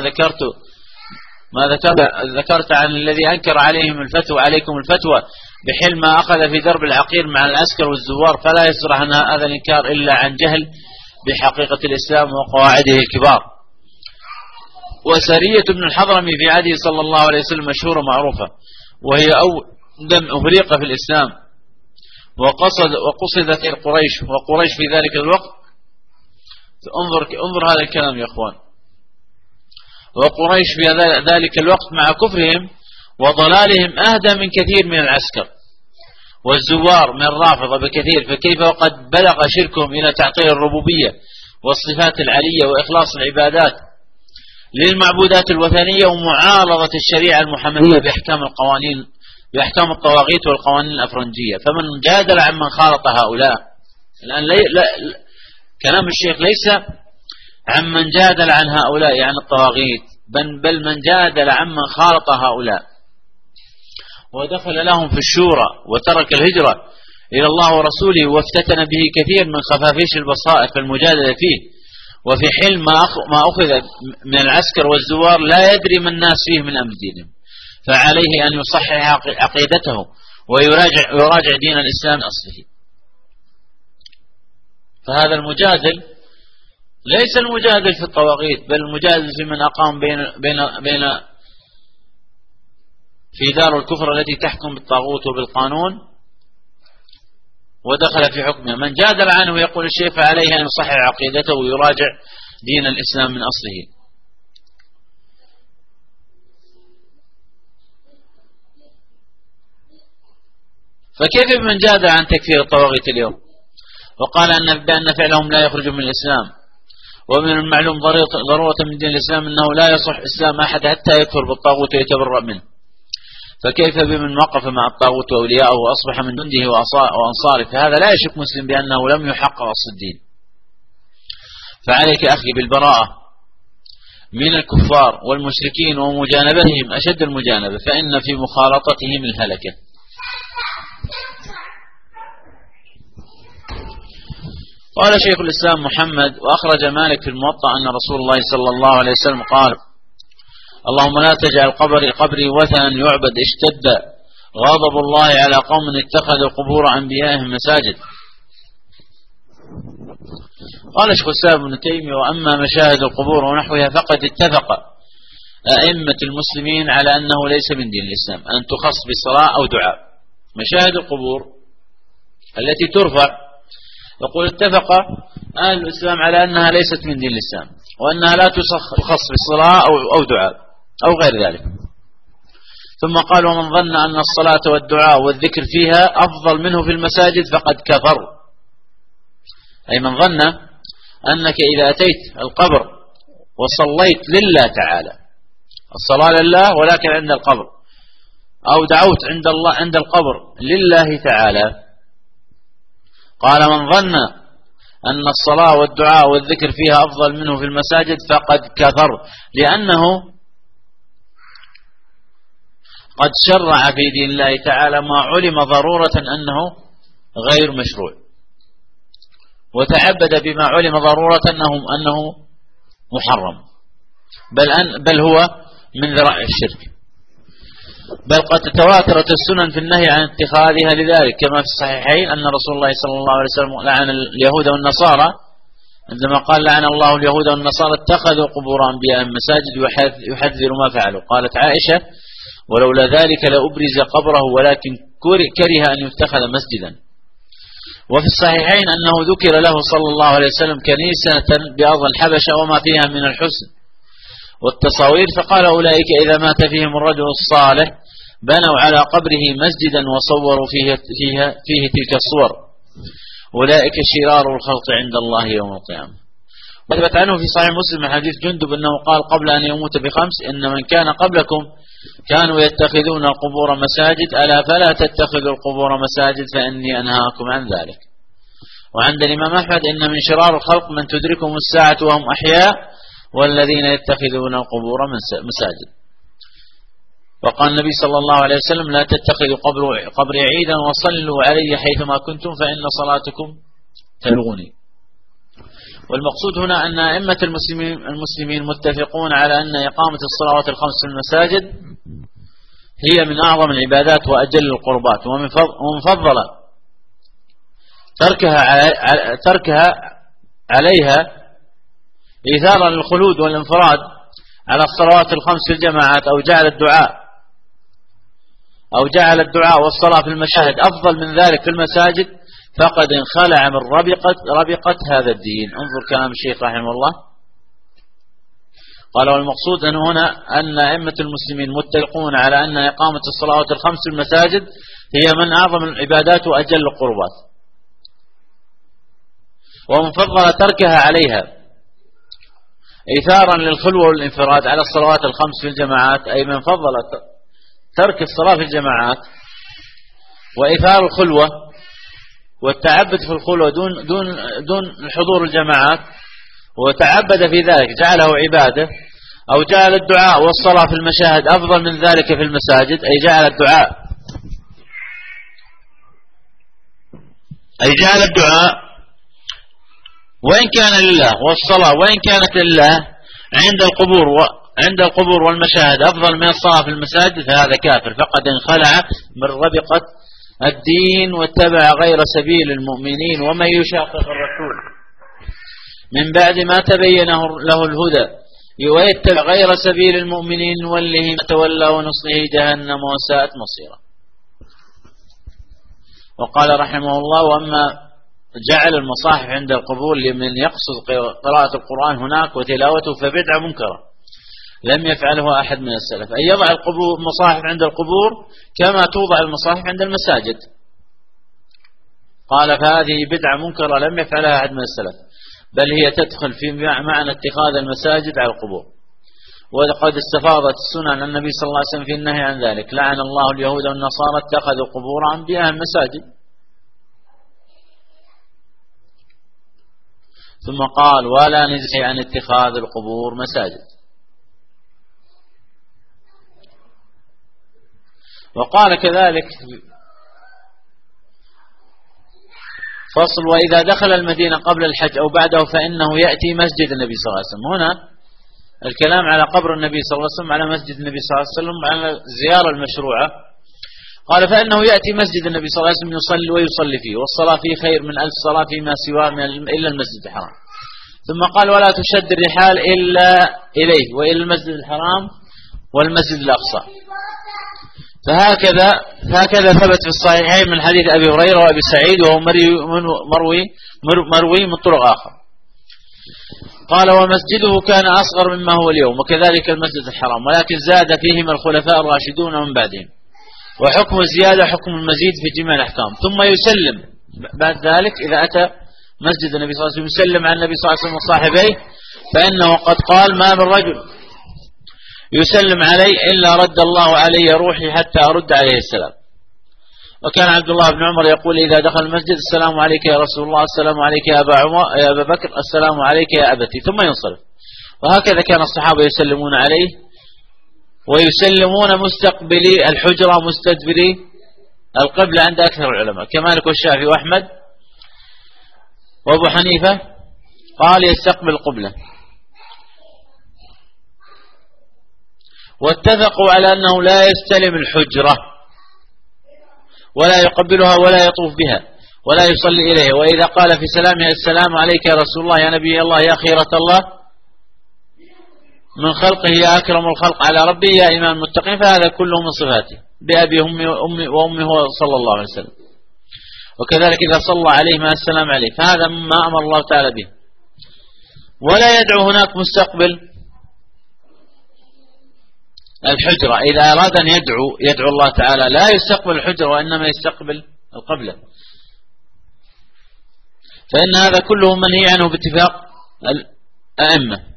ذكرت عن الذي أنكر عليكم الفتوى بحل ما أخذ في درب العقير مع العسكر والزوار فلا يصرح عن هذا الإنكار إلا عن جهل بحقيقة الإسلام وقواعده الكبار. وسرية ابن الحضرمي في عهده صلى الله عليه وسلم مشهورة معروفة، وهي أول دم أفريق في الإسلام وقصدت قريش وقريش في ذلك الوقت. انظر هذا الكلام يا أخوان. وقريش في ذلك الوقت مع كفرهم وضلالهم أهدى من كثير من العسكر والزوار من الرافضة بكثير، فكيف وقد بلغ شركهم إلى تعطيل الربوبية والصفات العلية وإخلاص العبادات للمعبودات الوثنية ومعارضة الشريعة المحمدية بأحكام الطواغيت والقوانين الأفرنجية. فمن جادل عمن خالط هؤلاء الآن كلام الشيخ ليس عمن جادل عن هؤلاء يعني الطواغيت، بل من جادل عمن خالط هؤلاء ودخل لهم في الشورى وترك الهجرة إلى الله ورسوله وافتتن به كثير من خفافيش البصائر فالمجادلة فيه وفي حل ما أخذ من العسكر والزوار لا يدري من الناس فيه من أمر دينهم، فعليه أن يصحح عقيدته ويراجع دين الإسلام أصله. فهذا المجادل ليس المجادل في الطواغيت بل المجادل في من أقام بين في دار الكفر التي تحكم بالطاغوت وبالقانون ودخل في حكمه. من جادل عنه يقول الشيخ فعليه أن يصحح عقيدته ويراجع دين الإسلام من أصله. فكيف بمن جادل عن تكفير الطواغيت اليوم وقال بأن فعلهم لا يخرج من الإسلام؟ ومن المعلوم ضرورة من دين الإسلام أنه لا يصح إسلام أحد حتى يكفر بالطاغوت ويتبرأ منه، فكيف بمن وقف مع الطاغوت وأولياءه وأصبح من جنده وأنصاره؟ فهذا لا يشك مسلم بأنه لم يحقق أصل الدين. فعليك أخي بالبراءة من الكفار والمشركين ومجانبتهم أشد المجانبة، فإن في مخالطتهم الهلكة. قال شيخ الإسلام محمد: وأخرج مالك في الموطأ أن رسول الله صلى الله عليه وسلم قال: اللهم لا تجعل قبري وثنا يعبد، اشتد غضب الله على قوم اتخذوا قبور أنبيائهم مساجد. قال شيخ الإسلام ابن تيمية: وأما مشاهد القبور ونحوها فقد اتفق أئمة المسلمين على أنه ليس من دين الإسلام أن تخص بالصلاة أو دعاء. مشاهد القبور التي ترفع، يقول اتفق أهل الإسلام على أنها ليست من دين الإسلام، وأنها لا تخص بالصلاة أو دعاء أو غير ذلك. ثم قال: ومن ظن أن الصلاة والدعاء والذكر فيها أفضل منه في المساجد فقد كفر. أي من ظن أنك إذا أتيت القبر وصليت لله تعالى، الصلاة لله ولكن عند القبر، أو دعوت عند الله عند القبر لله تعالى، قال: من ظن أن الصلاة والدعاء والذكر فيها أفضل منه في المساجد فقد كفر، لأنه قد شرع في دين الله تعالى ما علم ضرورة أنه غير مشروع، وتعبد بما علم ضرورة أنه محرم، بل هو من ذرائع الشرك، بل قد تواترت السنن في النهي عن اتخاذها لذلك، كما في الصحيحين أن رسول الله صلى الله عليه وسلم لعن اليهود والنصارى عندما قال: لعن الله اليهود والنصارى اتخذوا قبور أنبيائهم مساجد يحذر ما فعلوا. قالت عائشة: ولولا ذلك لأبرز قبره ولكن كره أن يتخذ مسجدا. وفي الصحيحين أنه ذكر له صلى الله عليه وسلم كنيسة بأرض الحبشة وما فيها من الحسن والتصاوير، فقال: أولئك إذا مات فيهم الرجل الصالح بنوا على قبره مسجدا وصوروا فيه تلك الصور، أولئك شرار الخلق عند الله يوم القيامة. وثبت عنه في صحيح مسلم حديث جندب أنه قال قبل أن يموت بخمس: إن من كان قبلكم كانوا يتخذون القبور مساجد، ألا فلا تتخذوا القبور مساجد فإني أنهاكم عن ذلك. وعند الإمام أحمد: إن من شرار الخلق من تدركهم الساعة وهم أحياء والذين يتخذون القبور مساجد. وقال النبي صلى الله عليه وسلم: لا تتخذوا قبري عيدا وصلوا علي حيثما كنتم فإن صلاتكم تلغني. والمقصود هنا أن أئمة المسلمين متفقون على أن إقامة الصلوات الخمس في المساجد هي من أعظم العبادات وأجل القربات، ومفضل تركها عليها إيثارا للخلود والانفراد على الصلوات الخمس في الجماعات، أو جعل الدعاء والصلاة في المشاهد أفضل من ذلك في المساجد، فقد انخلع من ربقة هذا الدين. انظر كلام الشيخ رحمه الله. قال: والمقصود أن هنا أن أئمة المسلمين متفقون على أن إقامة الصلوات الخمس في المساجد هي من أعظم العبادات وأجل القربات، ومن فضل تركها عليها إيثارا للخلوة والانفراد على الصلوات الخمس في الجماعات، أي من فضل ترك الصلاة في الجماعات وإيثار الخلوة والتعبد في الخلوة دون حضور الجماعات، وتعبد في ذلك جعله عبادة، أو جعل الدعاء والصلاة في المشاهد أفضل من ذلك في المساجد، أي جعل الدعاء وإن كان لله، والصلاة وإن كانت لله عند القبور والمشاهد أفضل من الصلاة في المساجد، فهذا كافر، فقد انخلع من ربقة الدين واتبع غير سبيل المؤمنين. ومن يشاقق الرسول من بعد ما تبين له الهدى ويتبع غير سبيل المؤمنين نوله ما تولى ونصله جهنم وساءت مصيرا. وقال رحمه الله: وأما جعل المصاحف عند القبور لمن يقصد قراءة القرآن هناك وتلاوته فبدعة منكرة لم يفعله أحد من السلف، أن يضع المصاحف عند القبور كما توضع المصاحف عند المساجد، قال فهذه بدعة منكرة لم يفعلها أحد من السلف، بل هي تدخل في معنى اتخاذ المساجد على القبور. وقد استفاضت السنن عن النبي صلى الله عليه وسلم في النهي عن ذلك. لعن الله اليهود والنصارى اتخذوا قبور أنبيائهم مساجد. ثم قال ولا نزح عن اتخاذ القبور مساجد. وقال كذلك فصل وإذا دخل المدينة قبل الحج أو بعده فإنه يأتي مسجد النبي صلى الله عليه وسلم. هنا الكلام على قبر النبي صلى الله عليه وسلم، على مسجد النبي صلى الله عليه وسلم، على الزيارة المشروعة. قال فإنه يأتي مسجد النبي صلى الله عليه وسلم يصلي ويصلي فيه، والصلاة فيه خير من 1000 صلاة فيما سواه إلا المسجد الحرام. ثم قال ولا تشد الرحال إلا إليه وإلى المسجد الحرام والمسجد الأقصى. فهكذا ثبت في الصحيحين من حديث أبي هريرة وأبي سعيد، وهو مروي من طرق آخر. قال ومسجده كان أصغر مما هو اليوم، وكذلك المسجد الحرام، ولكن زاد فيهما الخلفاء الراشدون ومن بعدهم. وحكم الزيادة حكم المزيد في جميع الأحكام. ثم يسلم بعد ذلك إذا أتى مسجد النبي صلى الله عليه وسلم يسلم على النبي صلى الله عليه وسلم وصاحبيه، فإنه قد قال ما من رجل يسلم علي إلا رد الله علي روحي حتى أرد عليه السلام. وكان عبد الله بن عمر يقول إذا دخل المسجد السلام عليك يا رسول الله، السلام عليك يا أبا بكر، السلام عليك يا أبتي، ثم ينصرف. وهكذا كان الصحابة يسلمون عليه، ويسلمون مستقبلي الحجرة مستدبري القبلة عند أكثر العلماء كمالك والشافعي وأحمد وأبو حنيفة قال يستقبل القبلة. واتفقوا على أنه لا يستلم الحجرة ولا يقبلها ولا يطوف بها ولا يصلي إليها. وإذا قال في سلامه السلام عليك يا رسول الله يا نبي الله يا خيرة الله من خلقه يا أكرم الخلق على ربه يا إمام المتقين، فهذا كله من صفاته بأبي وأمه صلى الله عليه وسلم. وكذلك إذا صلى عليه ما السلام عليه، فهذا مما أمر الله تعالى به. ولا يدعو هناك مستقبل الحجرة، إذا أراد أن يدعو الله تعالى لا يستقبل الحجرة وإنما يستقبل القبلة، فإن هذا كله منهي عنه باتفاق الأئمة.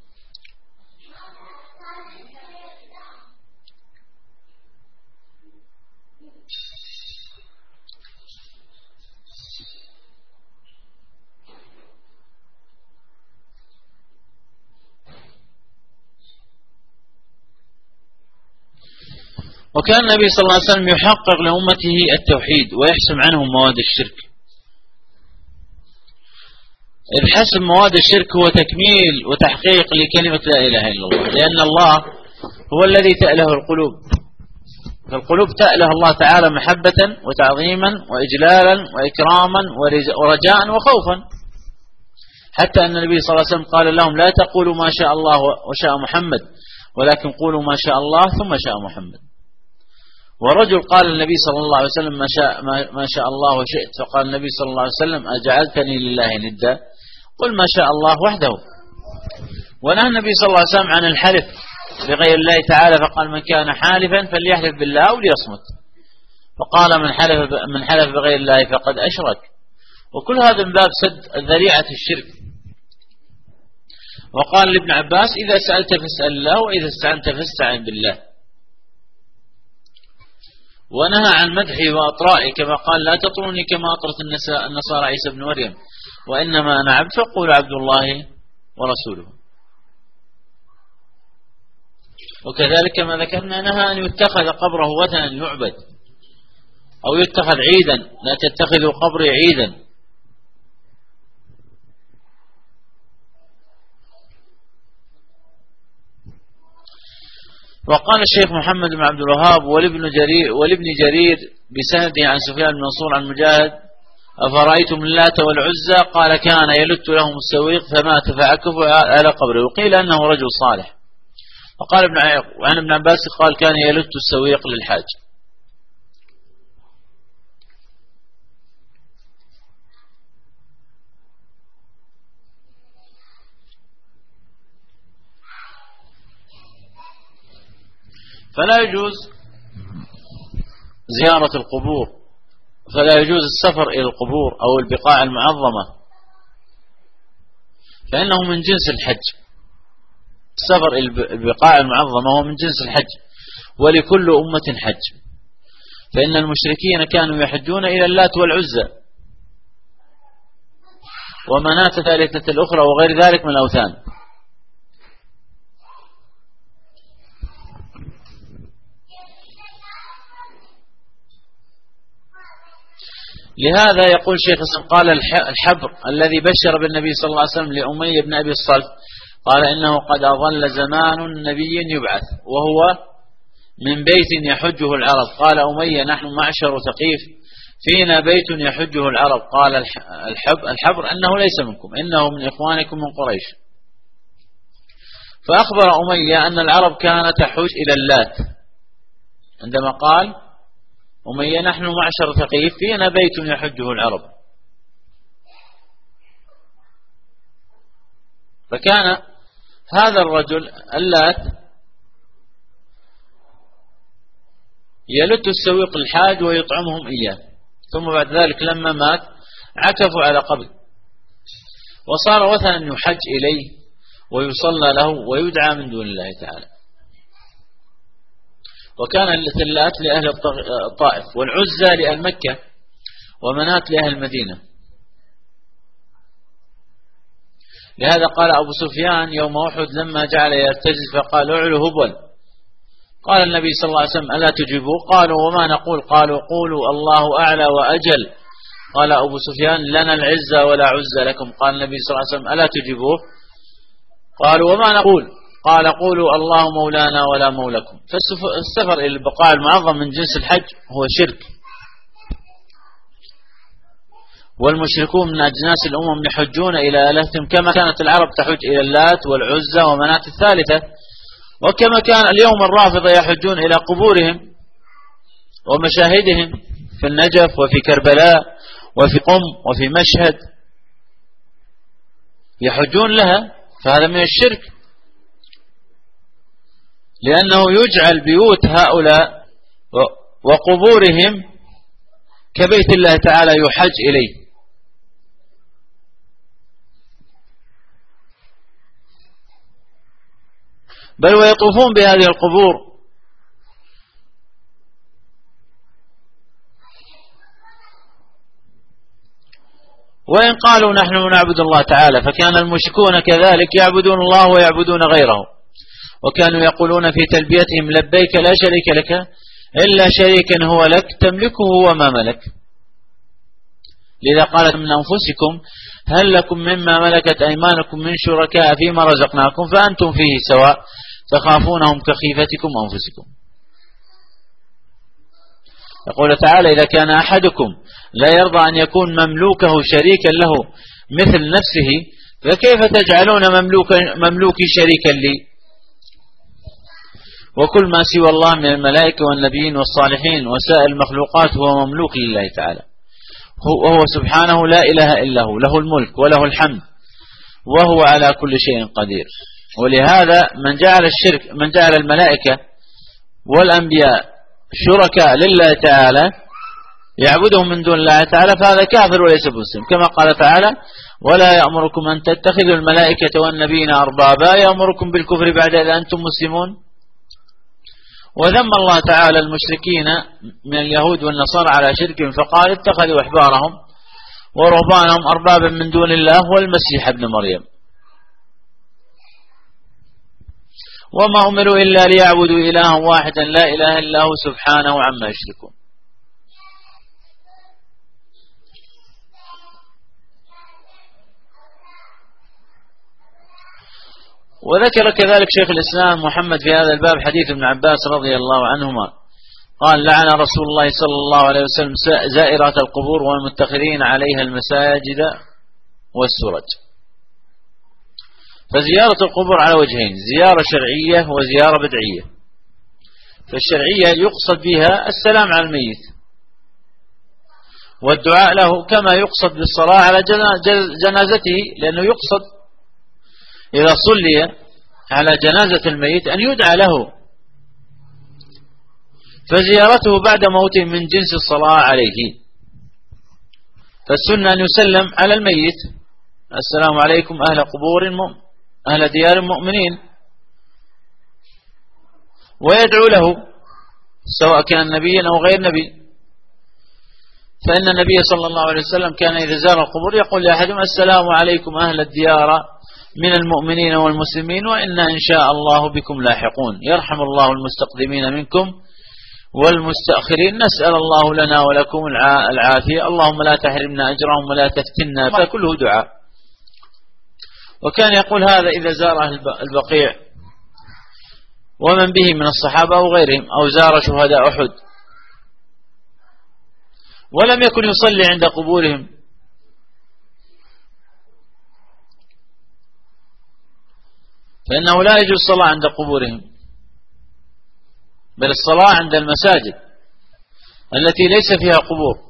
وكان النبي صلى الله عليه وسلم يحقق لأمته التوحيد ويحسم عنهم مواد الشرك. إذ حسم مواد الشرك هو تكميل وتحقيق لكلمة لا إله إلا الله، لأن الله هو الذي تأله القلوب، فالقلوب تأله الله تعالى محبة وتعظيما وإجلالا وإكراما ورجاء وخوفا، حتى أن النبي صلى الله عليه وسلم قال لهم لا تقولوا ما شاء الله وشاء محمد، ولكن قولوا ما شاء الله ثم شاء محمد. ورجل قال النبي صلى الله عليه وسلم ما شاء الله وشئت، فقال النبي صلى الله عليه وسلم أجعلتني لله ندا، قل ما شاء الله وحده. ونهى النبي صلى الله عليه وسلم عن الحلف بغير الله تعالى، فقال من كان حالفا فليحلف بالله أو ليصمت، فقال من حلف بغير الله فقد أشرك. وكل هذا من باب سد ذريعة الشرك. وقال لابن عباس إذا سألت فاسأل الله وإذا استعنت فاستعن بالله. ونهى عن مدحي وأطرائي كما قال لا تطروني كما أطرت النصارى عيسى بن مريم، وإنما أنا عبد فقول عبد الله ورسوله. وكذلك كما ذكرنا نهى أن يتخذ قبره وثنا يعبد أو يتخذ عيدا، لا تتخذوا قبري عيدا. وقال الشيخ محمد بن عبد الوهاب ولابن جرير بسنده عن سفيان بن منصور عن مجاهد أفرأيتم اللات والعزى قال كان يلت لهم السويق فمات فعكفوا على قبره، وقيل أنه رجل صالح. وقال وعن ابن عباس قال كان يلت السويق للحاج. فلا يجوز زيارة القبور فلا يجوز السفر إلى القبور أو البقاع المعظمة، فإنه من جنس الحج. السفر إلى البقاع المعظمة هو من جنس الحج، ولكل أمة حج. فإن المشركين كانوا يحجون إلى اللات والعزى ومناة الثالثة الأخرى وغير ذلك من الأوثان. لهذا يقول شيخ الإسلام قال الحبر الذي بشر بالنبي صلى الله عليه وسلم لأمية بن أبي الصلت قال إنه قد أظل زمان نبي يبعث وهو من بيت يحجه العرب. قال أمية نحن معشر ثقيف فينا بيت يحجه العرب. قال الحبر أنه ليس منكم، إنه من إخوانكم من قريش. فأخبر أمية أن العرب كانت تحج إلى اللات عندما قال أمية نحن معشر ثقيف فينا بيت يحجه العرب. فكان هذا الرجل اللات يلت السويق الحاج ويطعمهم إياه، ثم بعد ذلك لما مات عكفوا على قبر وصار وثنا يحج إليه ويصلى له ويدعى من دون الله تعالى. وكان اللات لأهل الطائف والعزى لأهل مكة ومناة لأهل المدينة. لهذا قال أبو سفيان يوم أحد لما جعل يرتجز فقال اعلوا هبل. قال النبي صلى الله عليه وسلم ألا تجيبوا؟ قالوا وما نقول؟ قالوا قولوا الله أعلى وأجل. قال أبو سفيان لنا العزة ولا عزة لكم. قال النبي صلى الله عليه وسلم ألا تجيبوه؟ قالوا وما نقول؟ قال قولوا الله مولانا ولا مولكم. فالسفر إلى البقاع المعظم من جنس الحج هو شرك، والمشركون من أجناس الأمم يحجون إلى آلهتهم كما كانت العرب تحج إلى اللات والعزى ومناة الثالثة، وكما كان اليوم الرافضة يحجون إلى قبورهم ومشاهدهم في النجف وفي كربلاء وفي قم وفي مشهد يحجون لها. فهذا من الشرك، لأنه يجعل بيوت هؤلاء وقبورهم كبيت الله تعالى يحج إليه. بل ويطوفون بهذه القبور وإن قالوا نحن نعبد الله تعالى، فكان المشركون كذلك يعبدون الله ويعبدون غيره، وكانوا يقولون في تلبيتهم لبيك لا شريك لك إلا شريكا هو لك تملكه وما ملك. لذا قالت من أنفسكم هل لكم مما ملكت أيمانكم من شركاء فيما رزقناكم فأنتم فيه سواء تخافونهم كخيفتكم أنفسكم. يقول تعالى إذا كان أحدكم لا يرضى أن يكون مملوكه شريكا له مثل نفسه فكيف تجعلون مملوكي شريكا لي؟ وكل ما سوى الله من الملائكة والنبيين والصالحين وسائر المخلوقات هو مملوك لله تعالى، وهو سبحانه لا إله إلا هو، له الملك وله الحمد وهو على كل شيء قدير. ولهذا من جعل الملائكة والأنبياء شركاء لله تعالى يعبدهم من دون الله تعالى فهذا كافر وليس مسلم، كما قال تعالى ولا يأمركم أن تتخذوا الملائكة والنبيين أربابا يأمركم بالكفر بعد إذ أنتم مسلمون. وذم الله تعالى المشركين من اليهود والنصارى على شركهم فقال اتخذوا أحبارهم ورهبانهم أربابا من دون الله والمسيح ابن مريم وما أمروا إلا ليعبدوا إلها واحدا لا إله إلا هو سبحانه عما يشركون. وذكر كذلك شيخ الإسلام محمد في هذا الباب حديث ابن عباس رضي الله عنهما قال لعن رسول الله صلى الله عليه وسلم زائرات القبور والمتخذين عليها المساجد والسرج. فزيارة القبور على وجهين، زيارة شرعية وزيارة بدعية. فالشرعية يقصد بها السلام على الميت والدعاء له كما يقصد بالصلاة على جنازته، لأنه يقصد إذا صلي على جنازة الميت أن يدعى له، فزيارته بعد موته من جنس الصلاة عليه. فالسنة أن يسلم على الميت: السلام عليكم أهل ديار المؤمنين، ويدعو له سواء كان نبيا أو غير نبي. فإن النبي صلى الله عليه وسلم كان إذا زار القبور يقول لأحدهم: السلام عليكم أهل الديار من المؤمنين والمسلمين وإنا إن شاء الله بكم لاحقون، يرحم الله المستقدمين منكم والمستأخرين، نسأل الله لنا ولكم العافية، اللهم لا تحرمنا أجرهم ولا تفتنا، فكله دعاء. وكان يقول هذا إذا زار البقيع ومن به من الصحابة أو غيرهم، أو زار شهداء أحد ولم يكن يصلي عند قبورهم، فإنه لا يجوز الصلاة عند قبورهم، بل الصلاة عند المساجد التي ليس فيها قبور.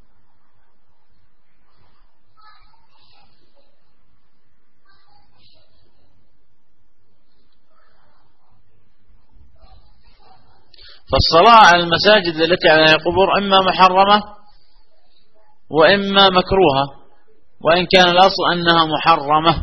فالصلاة على المساجد التي عليها قبور إما محرمة وإما مكروهة، وإن كان الأصل أنها محرمة.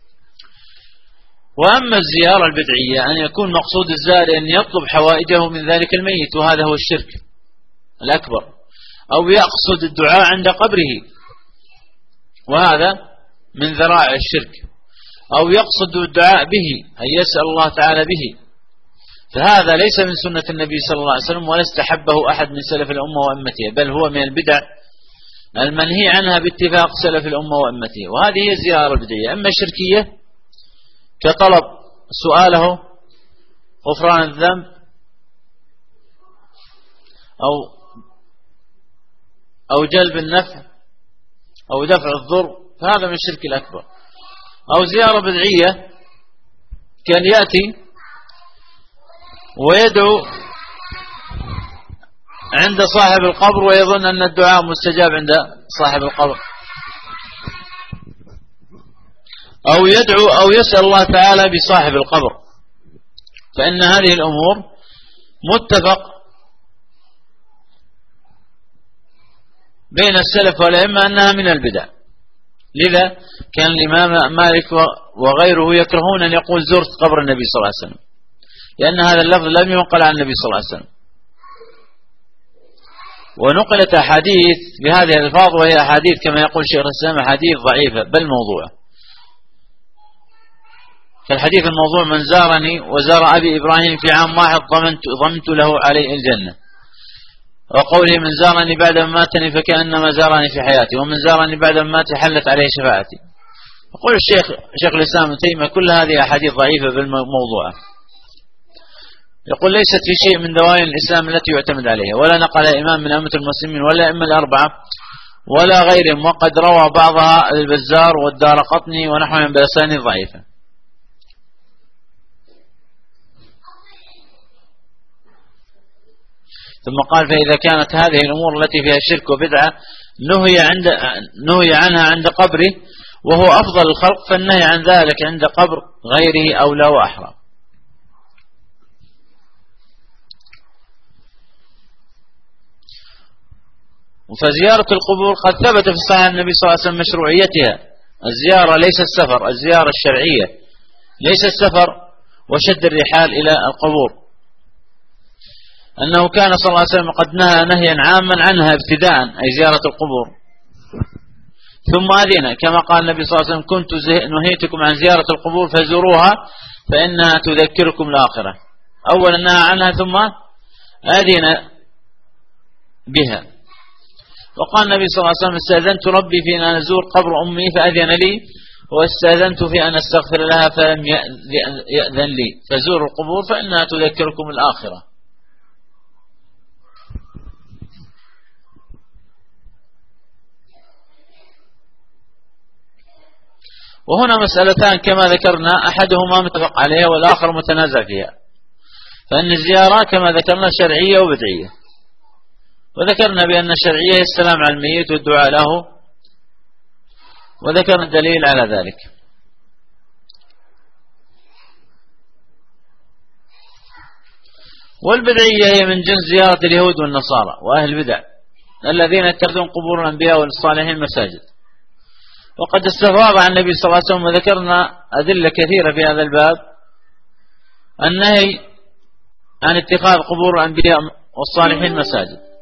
وأما الزيارة البدعية أن يكون مقصود الزائر أن يطلب حوائجه من ذلك الميت، وهذا هو الشرك الأكبر، أو يقصد الدعاء عند قبره، وهذا من ذرائع الشرك، أو يقصد الدعاء به أن يسأل الله تعالى به، فهذا ليس من سنة النبي صلى الله عليه وسلم، ولا استحبه أحد من سلف الأمة وأمته، بل هو من البدع المنهي عنها باتفاق سلف الأمة وأمته، وهذه هي الزيارة البدعية. أما الشركية كطلب سؤاله غفران الذنب أو جلب النفع أو دفع الضر، فهذا من الشرك الأكبر. أو زيارة بدعية كان يأتي ويدعو عند صاحب القبر ويظن أن الدعاء مستجاب عند صاحب القبر، أو يدعو أو يسأل الله تعالى بصاحب القبر، فإن هذه الأمور متفق بين السلف والأئمة أنها من البدع. لذا كان الإمام مالك وغيره يكرهون أن يقول زرت قبر النبي صلى الله عليه وسلم، لأن هذا اللفظ لم ينقل عن النبي صلى الله عليه وسلم، ونقلت أحاديث بهذه الألفاظ، وهي أحاديث كما يقول شيخ الإسلام أحاديث ضعيفة بل موضوعة، كالحديث الموضوع: من زارني وزار أبي إبراهيم في عام واحد ضمنت له عليه الجنة، وقوله: من زارني بعد ما ماتني فكأنما زارني في حياتي، ومن زارني بعد ما مات حلت عليه شفاعتي. يقول شيخ الإسلام ابن تيمية: كل هذه أحاديث ضعيفة بل موضوعة. يقول: ليست في شيء من دواعي الإسلام التي يعتمد عليها، ولا نقل إمام من أئمة المسلمين ولا أئمة الأربعة ولا غيرهم، وقد روى بعضها البزار والدارقطني ونحوهم بأسانيد ضعيفة. ثم قال: فإذا كانت هذه الأمور التي فيها شرك وبدعة نهي عنها عند قبره وهو أفضل الخلق، فالنهي عن ذلك عند قبر غيره أولى وأحرى. فزيارة القبور قد ثبت في صحيح النبي صلى الله عليه وسلم مشروعيتها. الزيارة ليس السفر، الزيارة الشرعية ليس السفر وشد الرحال إلى القبور، أنه كان صلى الله عليه وسلم قد نهى نهيا عاما عنها ابتداء، أي زيارة القبور، ثم أذن كما قال النبي صلى الله عليه وسلم: كنت نهيتكم عن زيارة القبور فزوروها فإنها تذكركم الآخرة. أولا نهى عنها ثم أذن بها. وقال النبي صلى الله عليه وسلم: استأذنت ربي في أن أزور قبر أمي فأذن لي، واستأذنت في أن أستغفر لها فلم يأذن لي، فزوروا القبور فإنها تذكركم الآخرة. وهنا مسألتان كما ذكرنا، أحدهما متفق عليها والآخر متنازع فيها، فإن الزيارة كما ذكرنا شرعية وبدعية، وذكرنا بأن الشرعية هي السلام على الميت والدعاء له، وذكرنا الدليل على ذلك. والبدعية هي من جنس زيارة اليهود والنصارى وأهل البدع الذين يتخذون قبور الأنبياء والصالحين مساجد. وقد استفاض عن النبي صلى الله عليه وسلم وذكرنا أدلة كثيرة في هذا الباب النهي عن اتخاذ قبور الأنبياء والصالحين مساجد.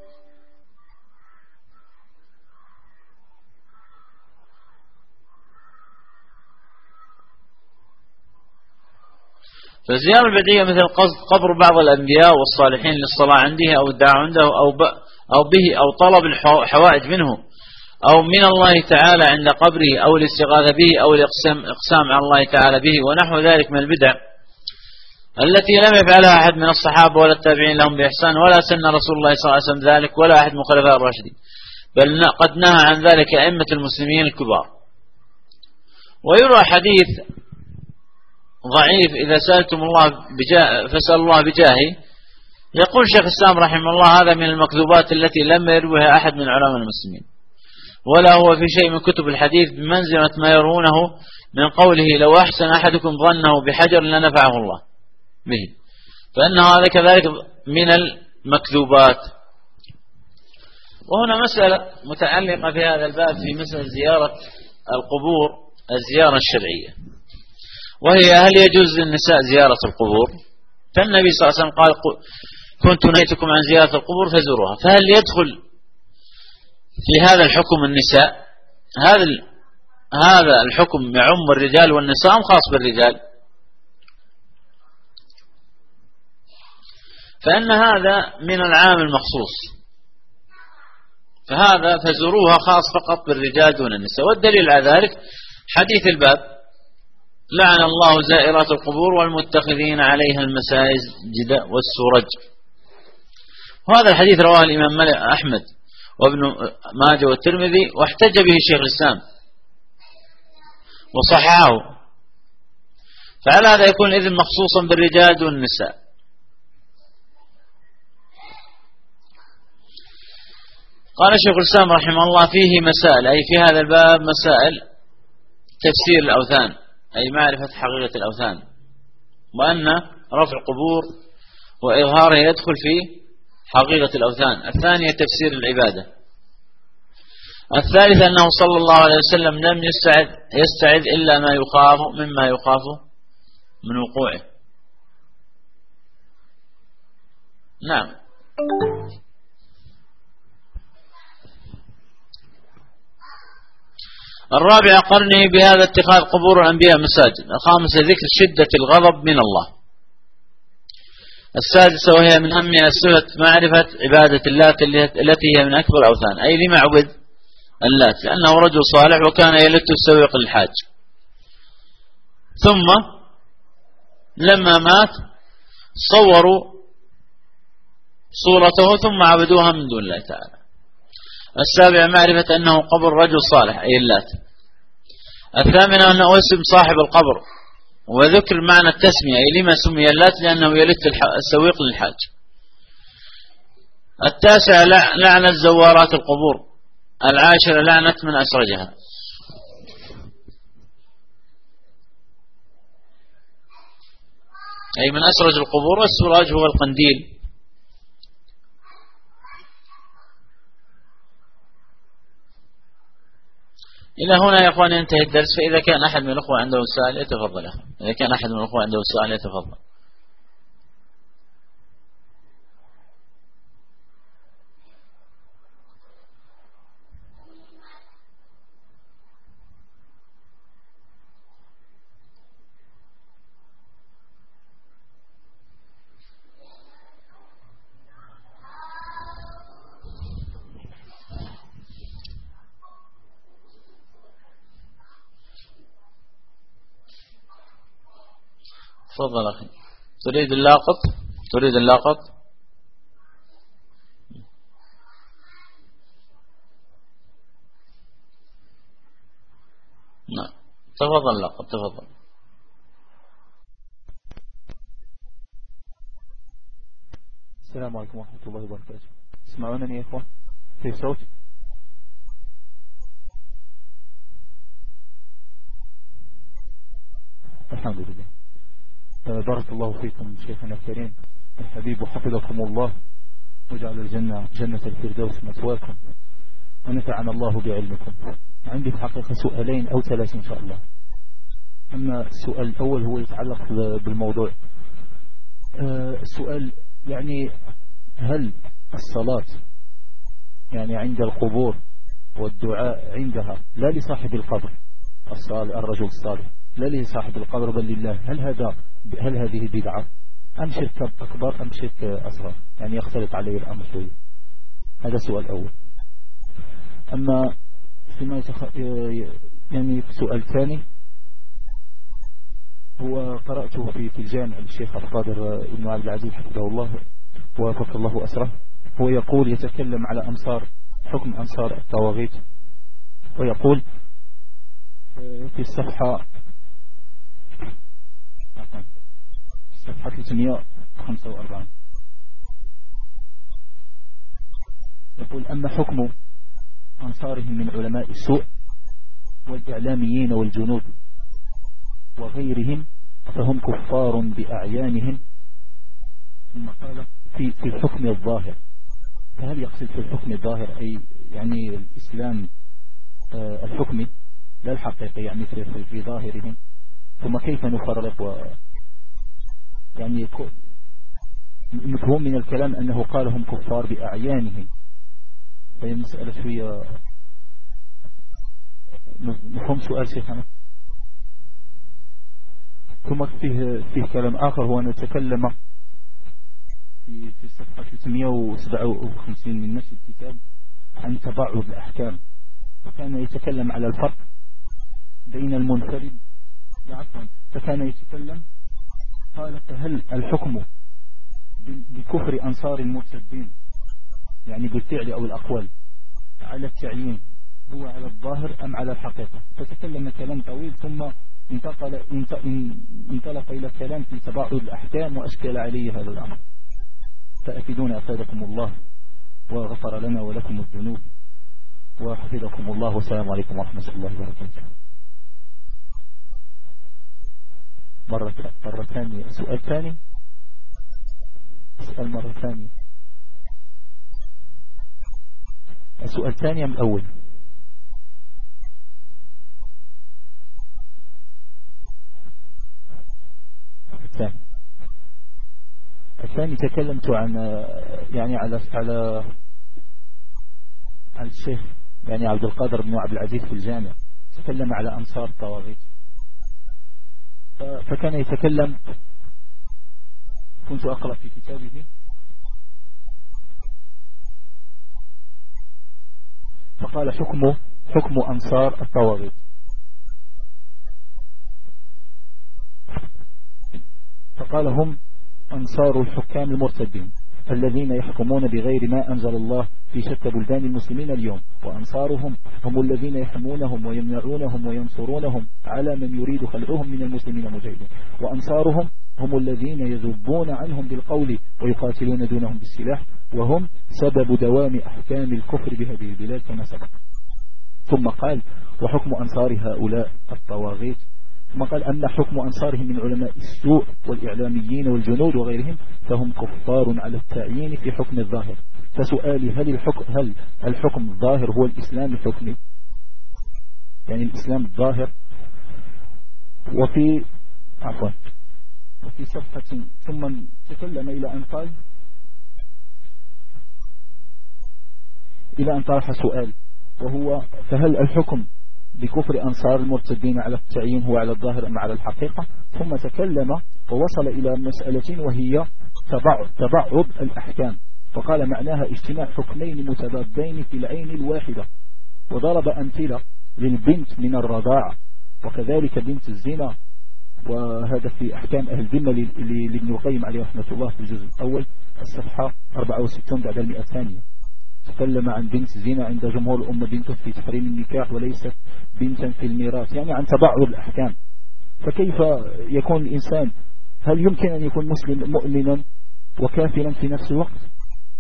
فالزيارة البدعية مثل قصد قبر بعض الأنبياء والصالحين للصلاة عنده أو الدعاء عنده أو به أو طلب الحوائج منه أو من الله تعالى عند قبره أو الاستغاثة به أو الإقسام على الله تعالى به ونحو ذلك من البدع التي لم يفعلها أحد من الصحابة ولا التابعين لهم بإحسان ولا سن رسول الله صلى الله عليه وسلم ذلك ولا أحد من خلفاء الراشدين، بل قد نهى عن ذلك أئمة المسلمين الكبار. ويروى حديث ضعيف إذا سألتم الله فسأل الله بجاهه، يقول شيخ الإسلام رحمه الله هذا من المكذوبات التي لم يروها أحد من علماء المسلمين ولا هو في شيء من كتب الحديث بمنزلة ما يرونه من قوله لو أحسن أحدكم ظنه بحجر لنفعه الله به، فإن هذا كذلك من المكذوبات. وهنا مسألة متعلقة في هذا الباب في مسألة زيارة القبور الزيارة الشرعية، وهي هل يجوز للنساء زيارة القبور؟ فالنبي صلى الله عليه وسلم قال كنت نهيتكم عن زيارة القبور فزوروها، فهل يدخل في هذا الحكم النساء؟ هذا الحكم يعم الرجال والنساء أم خاص بالرجال؟ فإن هذا من العام المخصوص، فهذا فزوروها خاص فقط بالرجال دون النساء. والدليل على ذلك حديث الباب لعن الله زائرات القبور والمتخذين عليها المساجد والسرج. وهذا الحديث رواه الإمام أحمد وابن ماجه والترمذي واحتج به شيخ الإسلام وصححه، فعلى هذا يكون إذن مخصوصا بالرجال دون النساء. قال شيخ الإسلام رحمه الله فيه مسائل، أي في هذا الباب مسائل تفسير الأوثان أي معرفة حقيقة الأوثان، وأن رفع القبور وإظهاره يدخل في حقيقة الأوثان. الثانية تفسير العبادة. الثالث أنه صلى الله عليه وسلم لم يستعذ إلا ما يخاف مما يخاف من وقوعه. نعم. الرابع قرنه بهذا اتخاذ قبور الأنبياء مساجد. الخامسة ذكر شدة الغضب من الله. السادسة وهي من أهمها صفة معرفة عبادة اللات التي هي من أكبر الأوثان، أي لما عبد اللات لأنه رجل صالح وكان يلت السويق للحاج، ثم لما مات صوروا صورته ثم عبدوها من دون الله تعالى. السابع معرفة أنه قبر رجل صالح أي اللات. الثامنة أنه اسم صاحب القبر وذكر معنى التسمية أي لما سمي اللات لأنه يلت السويق للحاج. التاسع لعنة زوارات القبور. العاشرة لعنة من أسرجها. أي من أسرج القبور، والسراج هو القنديل. إلى هنا يا أخواني ينتهي الدرس، فإذا كان أحد من الأخوة عنده سؤال يتفضل. إذا كان أحد من الأخوة عنده سؤال يتفضل. تفضل أخي. تريد اللاقط؟ تريد اللاقط؟ نعم تفضل اللاقط تفضل. السلام عليكم ورحمة الله وبركاته. تسمعونني يا إخوان؟ في صوت؟ الحمد لله. بارك الله فيكم شيخنا الكريم الحبيب وحفظكم الله وجعل الجنة جنة الفردوس مثواكم، ونفعنا الله بعلمكم. عندي في الحقيقة سؤالين أو ثلاثة إن شاء الله. أما السؤال الأول هو يتعلق بالموضوع. السؤال يعني هل الصلاة يعني عند القبور والدعاء عندها لا لصاحب القبر الصالح الرجل الصالح، لا لصاحب القبر بل لله، هل هذه بدعة أم شرك أكبر أم شرك أصغر؟ يعني يختلط عليه الأمر شوية. هذا سؤال أول. أما فيما يعني سؤال ثاني، هو قرأته في الجامع للشيخ القادر ابن عبد العزيز حفظه الله ووفق الله أسره. هو يقول يتكلم على حكم أنصار الطواغيت، ويقول في الصفحة 345 يقول: أما حكم أنصارهم من علماء السوء والإعلاميين والجنود وغيرهم فهم كفار بأعيانهم. ثم قال في الحكم الظاهر، فهل يقصد في الحكم الظاهر أي يعني الإسلام الحكمي لا الحقيقي، يعني في ظاهرهم؟ ثم كيف نفرق يعني مفهوم من الكلام أنه قال هم كفار بأعيانهم، فهي مسألة شوية مفهوم سؤال شيخنا. ثم فيه كلام آخر، هو أن نتكلم في الصفحة 357 من نفس الكتاب عن تبعض الأحكام، فكان يتكلم على الفرق بين المنفرد فكان يتكلم قال: هل الحكم بكفر أنصار المرتدين يعني بالفعل أو الأقوال على التعيين هو على الظاهر أم على الحقيقة؟ فتكلم كلام طويل، ثم انطلق إلى كلام في تبعض الأحكام وأشكل عليه هذا الأمر. فأفيدون أفادكم الله وغفر لنا ولكم الذنوب وحفظكم الله، والسلام عليكم ورحمة الله وبركاته. مرة ثانية، سؤال ثاني، اسأل مرة ثانية. السؤال الثاني من الأول. الثاني تكلمت عن يعني على الشيخ يعني عبد القادر بن عبد العزيز في الجامع، تكلم على أنصار الطواغيت، فكان يتكلم، كنت أقرأ في كتابه، فقال حكم أنصار الطواغيت، فقال هم أنصار الحكام المرتدين الذين يحكمون بغير ما أنزل الله في شتى بلدان المسلمين اليوم، وأنصارهم هم الذين يحمونهم ويمنعونهم وينصرونهم على من يريد خلعهم من المسلمين مجاهدين، وأنصارهم هم الذين يذبون عنهم بالقول ويقاتلون دونهم بالسلاح، وهم سبب دوام أحكام الكفر بهذه البلاد كما سبق. ثم قال: وحكم أنصار هؤلاء الطواغيت، ثم قال: أما حكم أنصارهم من علماء السوء والإعلاميين والجنود وغيرهم فهم كفار على التعيين في حكم الظاهر. فسؤالي: هل الحكم الظاهر هو الإسلام الحكمي، يعني الإسلام الظاهر؟ وفي صفحة ثم تكلم إلى أن طرح سؤال، وهو: فهل الحكم بكفر أنصار المرتدين على التعيين هو على الظاهر أم على الحقيقة؟ ثم تكلم ووصل إلى مسألة وهي تبعض الأحكام، فقال: معناها اجتماع حكمين متضادين في العين الواحدة، وضرب أمثلة للبنت من الرضاعة وكذلك بنت الزنا، وهذا في أحكام أهل الذمة لابن القيم عليه رحمة الله في الجزء الأول الصفحة 64 بعد 100 ثانية. تكلم عن بنت الزنا عند جمهور الأمة بنت في تحريم النكاح وليست بنتا في الميراث، يعني عن تبعض الأحكام. فكيف يكون الإنسان، هل يمكن أن يكون مسلم مؤمنا وكافرا في نفس الوقت؟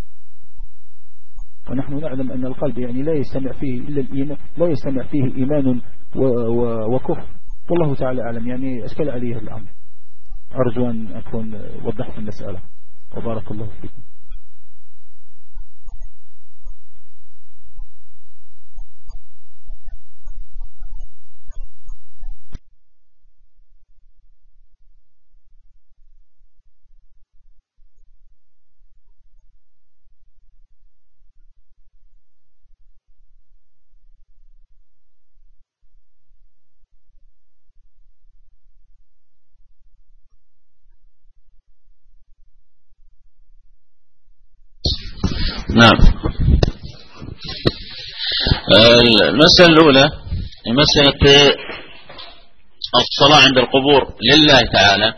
ونحن نعلم أن القلب يعني لا يجتمع فيه إلا الإيمان، لا يجتمع فيه إيمان وكفر، والله تعالى أعلم. يعني أشكل عليه الأمر. أرجو أن أكون وضحت المسألة، وبارك الله فيكم. نعم. المسألة الأولى مسألة الصلاة عند القبور لله تعالى.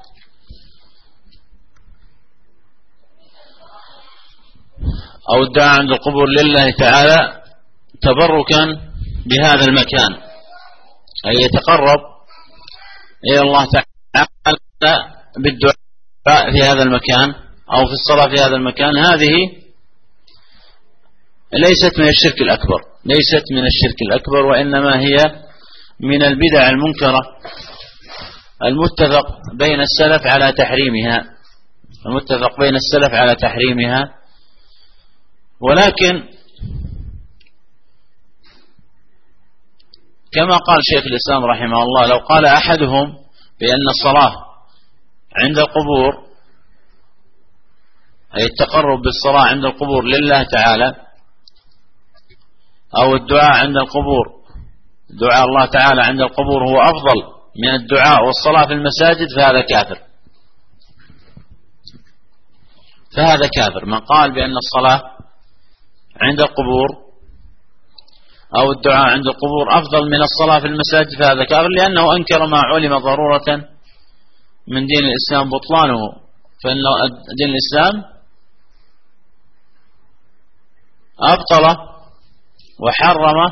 أو الدعاء عند القبور لله تعالى تبركا بهذا المكان، أي يتقرب إلى الله تعالى بالدعاء في هذا المكان أو في الصلاة في هذا المكان. هذه ليست من الشرك الأكبر، ليست من الشرك الأكبر، وإنما هي من البدع المنكرة المتفق بين السلف على تحريمها، المتفق بين السلف على تحريمها. ولكن كما قال شيخ الإسلام رحمه الله: لو قال أحدهم بأن الصلاة عند القبور أي التقرب بالصلاة عند القبور لله تعالى، أو الدعاء عند القبور، دعاء الله تعالى عند القبور هو أفضل من الدعاء والصلاة في المساجد، فهذا كافر. فهذا كافر. من قال بأن الصلاة عند القبور أو الدعاء عند القبور أفضل من الصلاة في المساجد فهذا كافر، لأنه أنكر ما علم ضرورة من دين الإسلام بطلانه. فإن دين الإسلام أبطل وحرم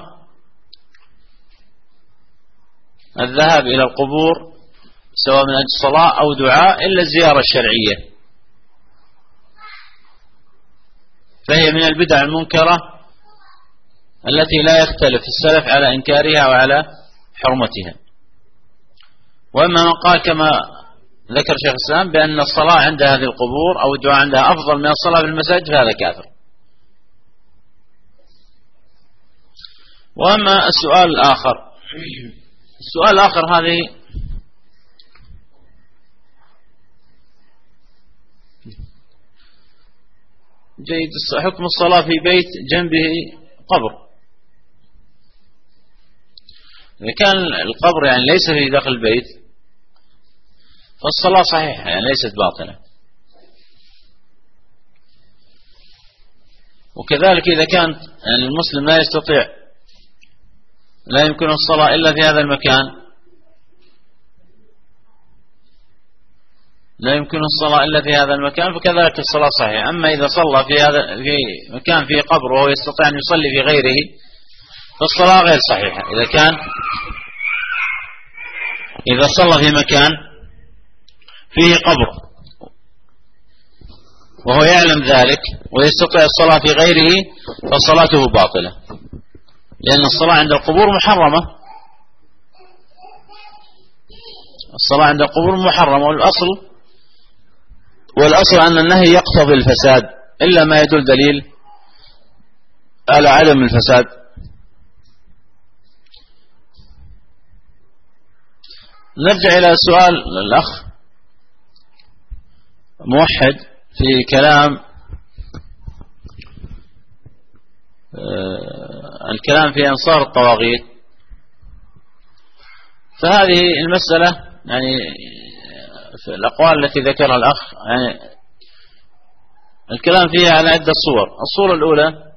الذهاب إلى القبور سواء من أجل صلاة أو دعاء إلا الزيارة الشرعية، فهي من البدع المنكرة التي لا يختلف السلف على إنكارها وعلى حرمتها. وأما من قال كما ذكر شيخ الإسلام بأن الصلاة عند هذه القبور أو الدعاء عندها أفضل من الصلاة في المساجد فهذا كافر. وأما السؤال الآخر، السؤال الآخر هذه جيد، حكم الصلاة في بيت جنبه قبر. إذا كان القبر يعني ليس في داخل البيت فالصلاة صحيحة، يعني ليست باطلة. وكذلك إذا كان يعني المسلم لا يستطيع، لا يمكن الصلاة إلا في هذا المكان، لا يمكن الصلاة إلا في هذا المكان، فكذلك الصلاة صحيحة. أما إذا صلى في مكان فيه قبر وهو يستطيع أن يصلي في غيره فالصلاة غير صحيحة. إذا صلى في مكان فيه قبر وهو يعلم ذلك ويستطيع الصلاة في غيره فصلاته باطلة، لأن الصلاة عند القبور محرمة. الصلاة عند القبور محرمة، والأصل أن النهي يقتضي الفساد إلا ما يدل دليل على عدم الفساد. نرجع إلى سؤال الأخ موحد في كلام الكلام في أنصار الطواغيت. فهذه المسألة يعني في الأقوال التي ذكرها الأخ يعني الكلام فيها على عدة صور. الصورة الأولى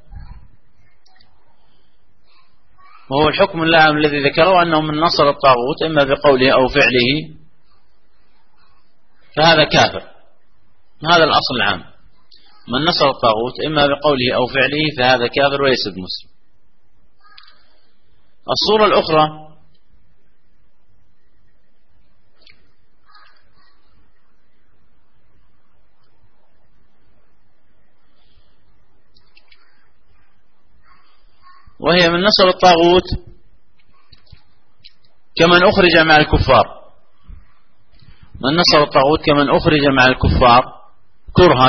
وهو الحكم العام الذي ذكره أنه من نصر الطاغوت إما بقوله أو فعله فهذا كافر. هذا الأصل العام، من نصر الطاغوت إما بقوله أو فعله فهذا كافر وليس بمسلم. الصورة الأخرى وهي من نصر الطاغوت كمن أخرج مع الكفار، من نصر الطاغوت كمن أخرج مع الكفار كرها،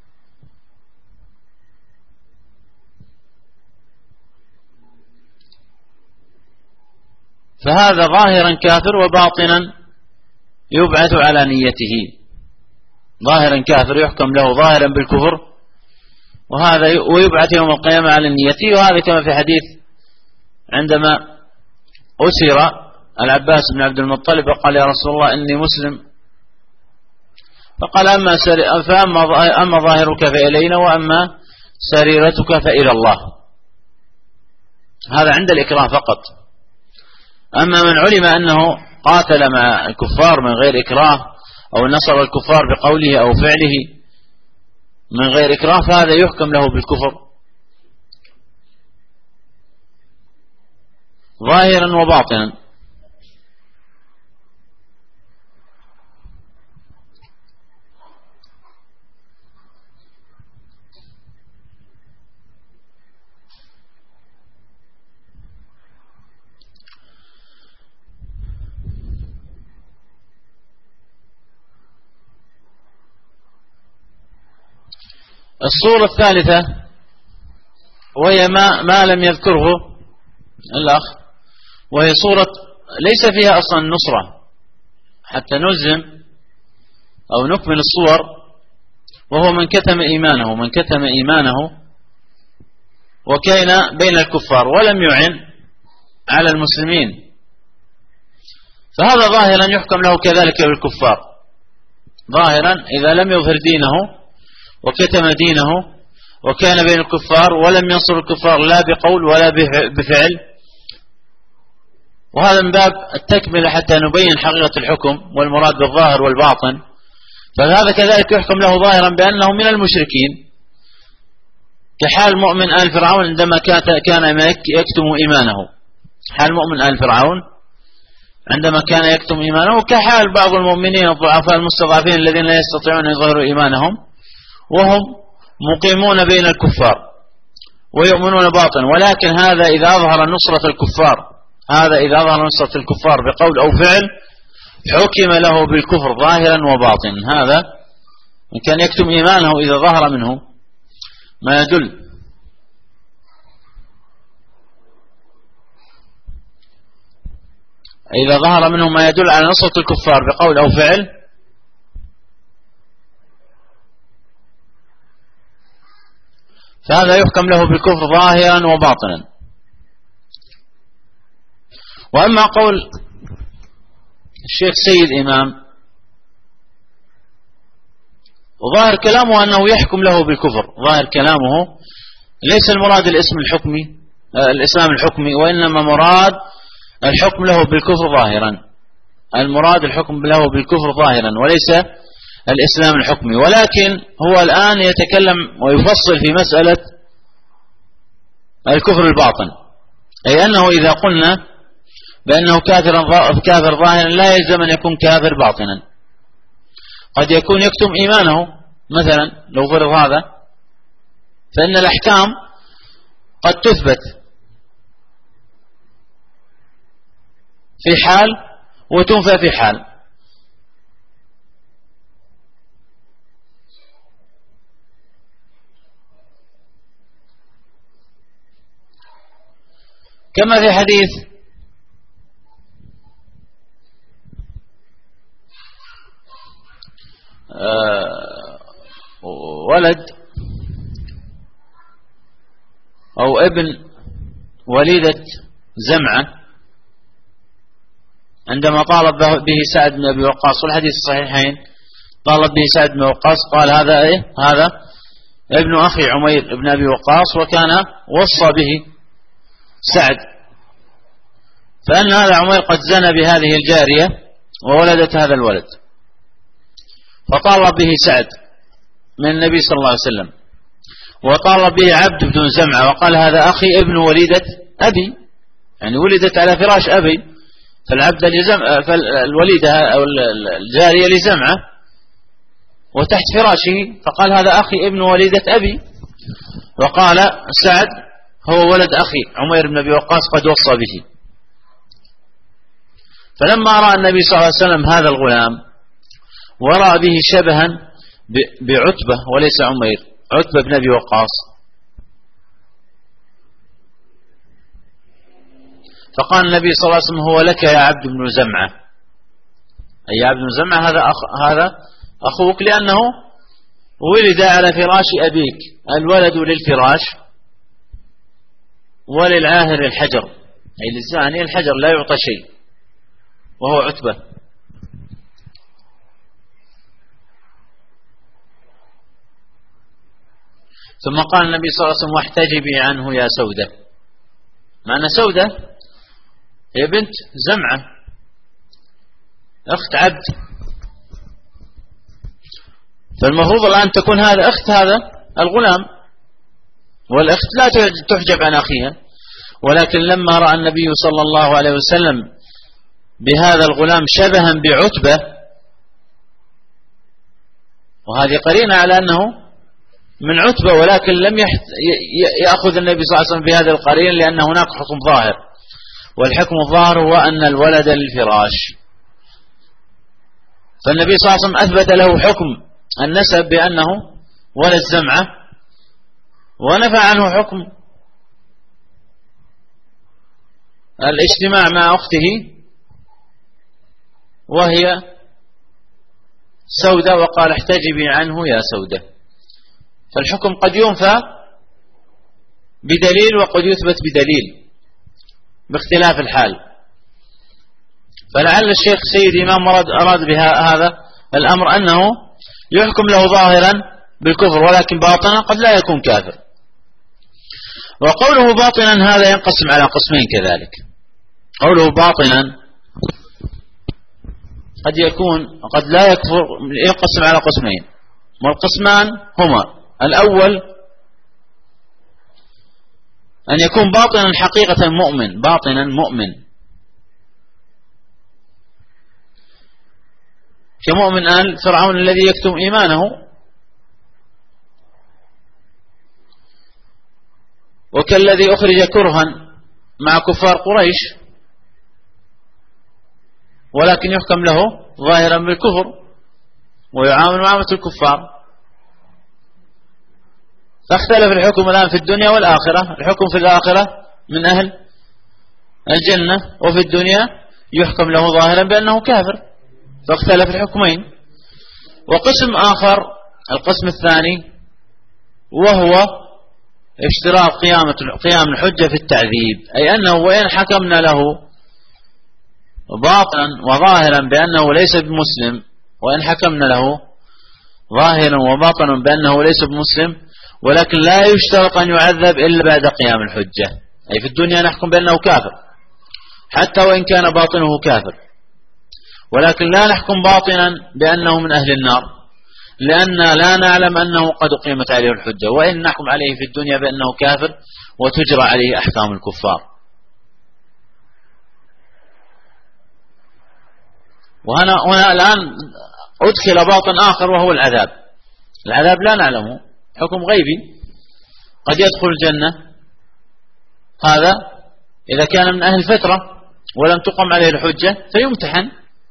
فهذا ظاهرا كافر وباطنا يبعث على نيته. ظاهرا كافر يحكم له ظاهرا بالكفر وهذا ويبعث يوم القيامة على نيته. وهذا كما في حديث عندما أسر العباس بن عبد المطلب وقال يا رسول الله إني مسلم، فقال أما ظاهرك فإلينا وأما سريرتك فإلى الله. هذا عند الإكراه فقط. أما من علم أنه قاتل مع الكفار من غير إكراه أو نصر الكفار بقوله أو فعله من غير إكراه فهذا يحكم له بالكفر ظاهرا وباطنا. الصورة الثالثة وهي ما لم يذكره الأخ، وهي صورة ليس فيها أصلا نصرة حتى نلزم أو نكمل الصور، وهو من كتم إيمانه وكان بين الكفار ولم يعن على المسلمين، فهذا ظاهرا يحكم له كذلك بالكفار ظاهرا إذا لم يظهر دينه وكتم دينه وكان بين الكفار ولم ينصر الكفار لا بقول ولا بفعل. وهذا من باب التكملة حتى نبين حقيقة الحكم والمراد بالظاهر والباطن. فهذا كذلك يحكم له ظاهرا بأنه من المشركين، كحال مؤمن آل فرعون عندما كان يكتم إيمانه، حال مؤمن آل فرعون عندما كان يكتم إيمانه، كحال بعض المؤمنين الضعفاء المستضعفين الذين لا يستطيعون أن يظهروا إيمانهم وهم مقيمون بين الكفار ويؤمنون باطن. ولكن هذا إذا أظهر نصرة الكفار بقول أو فعل حكم له بالكفر ظاهرا وباطنا. هذا إن كان يكتم إيمانه إذا ظهر منه ما يدل على نصرة الكفار بقول أو فعل فهذا يحكم له بالكفر ظاهرا وباطنا. وأما قول الشيخ سيد إمام وظاهر كلامه أنه يحكم له بالكفر، ظاهر كلامه ليس المراد الإسلام الحكمي، وإنما مراد الحكم له بالكفر ظاهرا، المراد الحكم له بالكفر ظاهرا وليس الإسلام الحكمي. ولكن هو الآن يتكلم ويفصل في مسألة الكفر الباطن، أي أنه إذا قلنا بأنه كافر ظاهرا لا يلزم أن يكون كافر باطنا، قد يكون يكتم إيمانه مثلا لو فرض هذا، فإن الأحكام قد تثبت في حال وتنفى في حال. كما في حديث ولد أو ابن وليدة زمعة عندما طالب به سعد بن أبي وقاص، والحديث الصحيحين، طالب به سعد بن وقاص قال هذا هذا ابن أخي عمير بن أبي وقاص، وكان وصى به سعد، فأن هذا عمير قد زنى بهذه الجارية وولدت هذا الولد، فطالب به سعد من النبي صلى الله عليه وسلم، وطالب به عبد بن زمعة وقال هذا أخي ابن وليدة أبي، يعني ولدت على فراش أبي، فالوليدة أو الجارية لزمعة وتحت فراشه، فقال هذا أخي ابن وليدة أبي، وقال سعد هو ولد أخي عمير بن أبي وقاص قد وصى به. فلما رأى النبي صلى الله عليه وسلم هذا الغلام ورأى به شبها بعتبة وليس عمير، عتبة بن أبي وقاص، فقال النبي صلى الله عليه وسلم هو لك يا عبد بن زمعة، أي يا عبد بن زمعة هذا أخوك، لأنه ولد على فراش أبيك، الولد للفراش وللعاهر الحجر، أي للزاني الحجر لا يعطى شيء، وهو عتبة. ثم قال النبي صلى الله عليه وسلم واحتجبي عنه يا سودة، معنى سودة هي بنت زمعة أخت عبد، فالمفروض الآن تكون هذا أخت هذا الغلام، والأخت لا تحجب عن أخيها. ولكن لما رأى النبي صلى الله عليه وسلم بهذا الغلام شبها بعتبة، وهذه قرينة على أنه من عتبة، ولكن لم يأخذ النبي صلى الله عليه وسلم بهذا القرين لأن هناك حكم ظاهر، والحكم الظاهر هو أن الولد للفراش. فالنبي صلى الله عليه وسلم أثبت له حكم النسب بأنه ولد زمعة، ونفى عنه حكم الاجتماع مع أخته وهي سودة، وقال احتجبي عنه يا سودة. فالحكم قد ينفى بدليل وقد يثبت بدليل باختلاف الحال. فلعل الشيخ سيد إمام أراد بها هذا الأمر أنه يحكم له ظاهرا بالكفر، ولكن باطنا قد لا يكون كافر. وقوله باطنا هذا ينقسم على قسمين كذلك. قوله باطنا قد يكون قد لا يكفر، ينقسم على قسمين، والقسمان هما: الأول أن يكون باطنا حقيقة مؤمن، باطنا مؤمن كمؤمن آل فرعون الذي يكتم إيمانه، وكالذي أخرج كرها مع كفار قريش، ولكن يحكم له ظاهرا بالكفر ويعامل معاملة الكفار. فاختلف الحكم الآن في الدنيا والآخرة. الحكم في الآخرة من أهل الجنة، وفي الدنيا يحكم له ظاهرا بأنه كافر، فاختلف الحكمين. وقسم آخر، القسم الثاني، وهو اشتراط قيام الحجة في التعذيب، أي أنه وإن حكمنا له باطنا وظاهرا بأنه ليس بمسلم، وإن حكمنا له ظاهرا وباطنا بأنه ليس بمسلم، ولكن لا يشترط أن يعذب إلا بعد قيام الحجة. أي في الدنيا نحكم بأنه كافر حتى وإن كان باطنه كافر، ولكن لا نحكم باطنا بأنه من أهل النار، لأن لا نعلم أنه قد أقيمت عليه الحجة، وإن نحكم عليه في الدنيا بأنه كافر وتجرى عليه أحكام الكفار. وهنا الآن أدخل باطن آخر وهو العذاب. العذاب لا نعلمه، حكم غيبي، قد يدخل الجنة هذا إذا كان من أهل الفترة ولم تقم عليه الحجة فيمتحن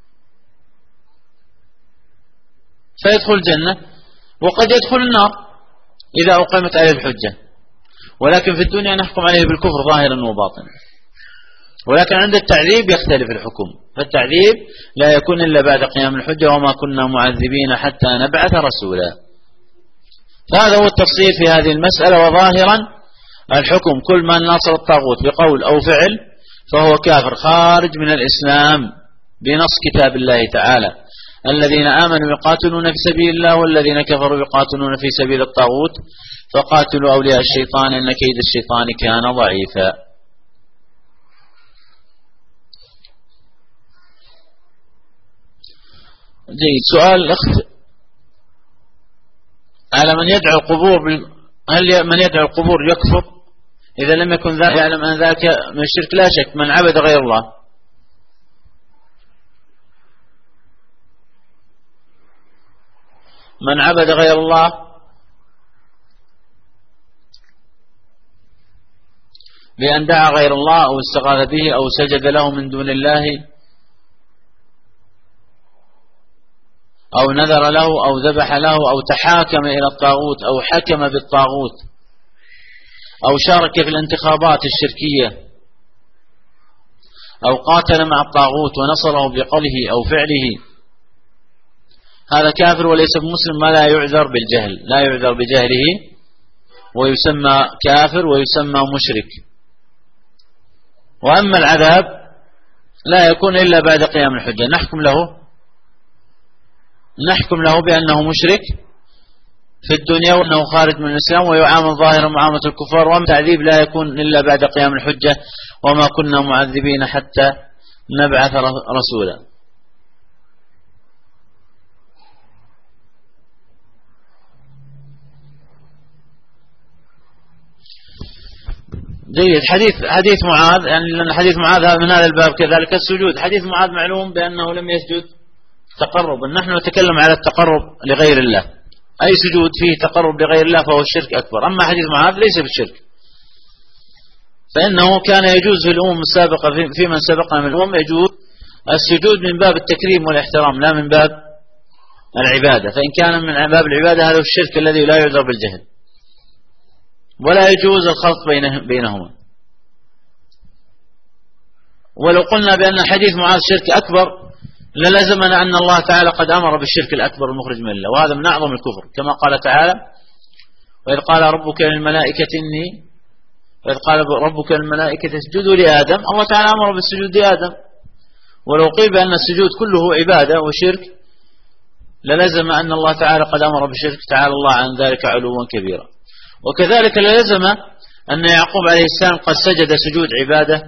فيدخل الجنة، وقد يدخل النار إذا أقيمت عليه الحجة. ولكن في الدنيا نحكم عليه بالكفر ظاهرا وباطنا. ولكن عند التعذيب يختلف الحكم، فالتعذيب لا يكون إلا بعد قيام الحجة، وما كنا معذبين حتى نبعث رسولا. فهذا هو التفصيل في هذه المسألة. وظاهرا الحكم كل من ناصر الطاغوت بقول أو فعل فهو كافر خارج من الإسلام بنص كتاب الله تعالى: الذين آمنوا يقاتلون في سبيل الله والذين كفروا يقاتلون في سبيل الطاغوت فقاتلوا أولياء الشيطان إن كيد الشيطان كان ضعيفا. جيد. سؤال الأخت: على من يدعو القبور هل من يدعو القبور يكفر إذا لم يكن ذلك يعلم أن ذلك من الشرك؟ لا شك، من عبد غير الله من عبد غير الله بأن دعا غير الله أو استغاث به أو سجد له من دون الله أو نذر له أو ذبح له أو تحاكم إلى الطاغوت أو حكم بالطاغوت أو شارك في الانتخابات الشركية أو قاتل مع الطاغوت ونصره بقوله أو فعله، هذا كافر وليس بمسلم، ما لا يعذر بالجهل، لا يعذر بجهله ويسمى كافر ويسمى مشرك. وأما العذاب لا يكون إلا بعد قيام الحجة، نحكم له بأنه مشرك في الدنيا وأنه خارج من الإسلام ويعامل ظاهرا معاملة الكفار، وأما التعذيب لا يكون إلا بعد قيام الحجة، وما كنا معذبين حتى نبعث رسولا. جيد. حديث معاذ، يعني لأن حديث معاذ هذا من هذا الباب. كذلك السجود، حديث معاذ معلوم بأنه لم يسجد تقربا. نحن نتكلم على التقرب لغير الله، أي سجود فيه تقرب لغير الله فهو الشرك أكبر. أما حديث معاذ ليس بالشرك، فإنه كان يجوز في الأمم السابقة، في من سبقنا من الأمم يجوز السجود من باب التكريم والاحترام لا من باب العبادة. فإن كان من باب العبادة هذا الشرك الذي لا يعذر بالجهل، ولا يجوز الخلط بينهما. ولو قلنا بأن حديث معاذ شرك أكبر للزمنا أن الله تعالى قد أمر بالشرك الأكبر المخرج من الله، وهذا من أعظم الكفر، كما قال تعالى: وإذ قال ربك للملائكة اسجدوا لآدم. الله تعالى أمر بالسجود لآدم، ولو قيل بأن السجود كله عبادة وشرك للزم أن الله تعالى قد أمر بالشرك، تعالى الله عن ذلك علوا كبيرا. وكذلك للزم أن يعقوب عليه السلام قد سجد سجود عبادة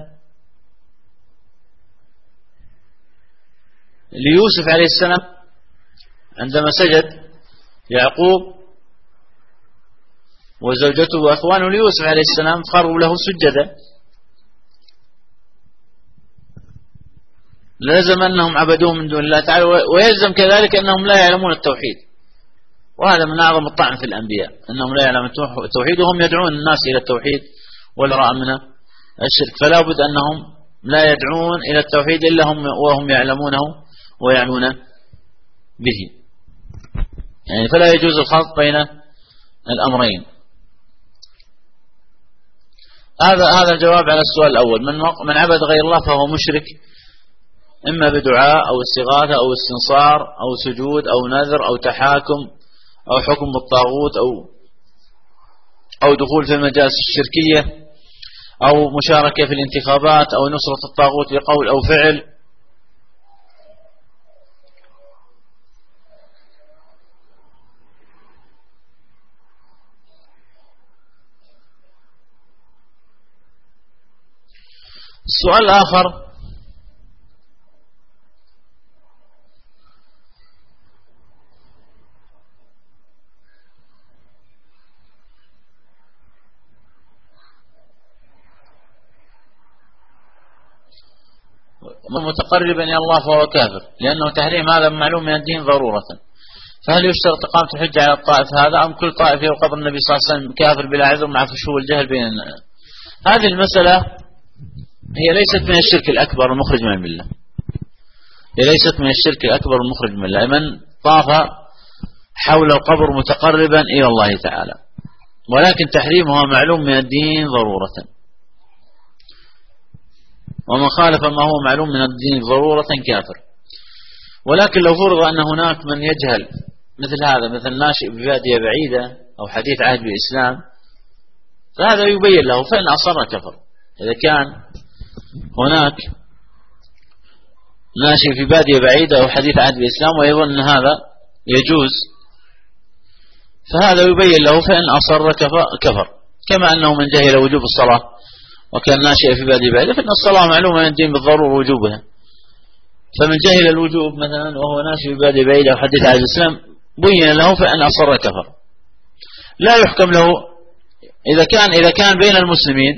ليوسف عليه السلام، عندما سجد يعقوب وزوجته وأخوانه ليوسف عليه السلام خروا له سجدا، لازم أنهم عبدوه من دون الله تعالى. ويلزم كذلك أنهم لا يعلمون التوحيد، وهذا من أعظم الطعن في الأنبياء، أنهم لا يعلمون التوحيد وهم يدعون الناس إلى التوحيد والبراءة من الشرك. فلا بد أنهم لا يدعون إلى التوحيد إلا وهم يعلمونه ويعنون به، يعني فلا يجوز الخلط بين الأمرين. هذا الجواب على السؤال الأول. من عبد غير الله فهو مشرك، إما بدعاء أو استغاثة أو استنصار أو سجود أو نذر أو تحاكم أو حكم بالطاغوت أو دخول في المجالس الشركية أو مشاركة في الانتخابات أو نصرة الطاغوت بقول أو فعل. السؤال الآخر: متقربا إلى الله فهو كافر، لأنه تحريم هذا معلوم من الدين ضرورة. فهل يشترط إقامة الحجة على الطائف هذا، أم كل طائف يقبر النبي صلى الله عليه وسلم كافر بلا عذر مع فشو الجهل بين الناس؟ هذه المسألة هي ليست من الشرك الأكبر المخرج من الملة، هي ليست من الشرك الأكبر المخرج من الملة. من طاف حول القبر متقربا إلى الله تعالى، ولكن تحريمها معلوم من الدين ضرورة، ومن خالف ما هو معلوم من الدين ضرورة كافر. ولكن لو فرض أن هناك من يجهل مثل هذا، مثل ناشئ ببادية بعيدة أو حديث عهد بالإسلام، فهذا يبين له، فإن أصر كفر. إذا كان هناك ناشئ في بادية بعيدة أو حديث عهد بالإسلام ويظن أن هذا يجوز، فهذا يبين له، فإن أصر كفر. كما أنه من جهل وجوب الصلاة وكان ناشئ في بادية بعيدة، فإن الصلاة معلومة من الدين بالضرورة وجوبها. فمن جهل الوجوب مثلا وهو ناشئ في بادية بعيدة أو حديث عهد بالإسلام بين له، فإن أصر كفر. لا يحكم له إذا كان بين المسلمين،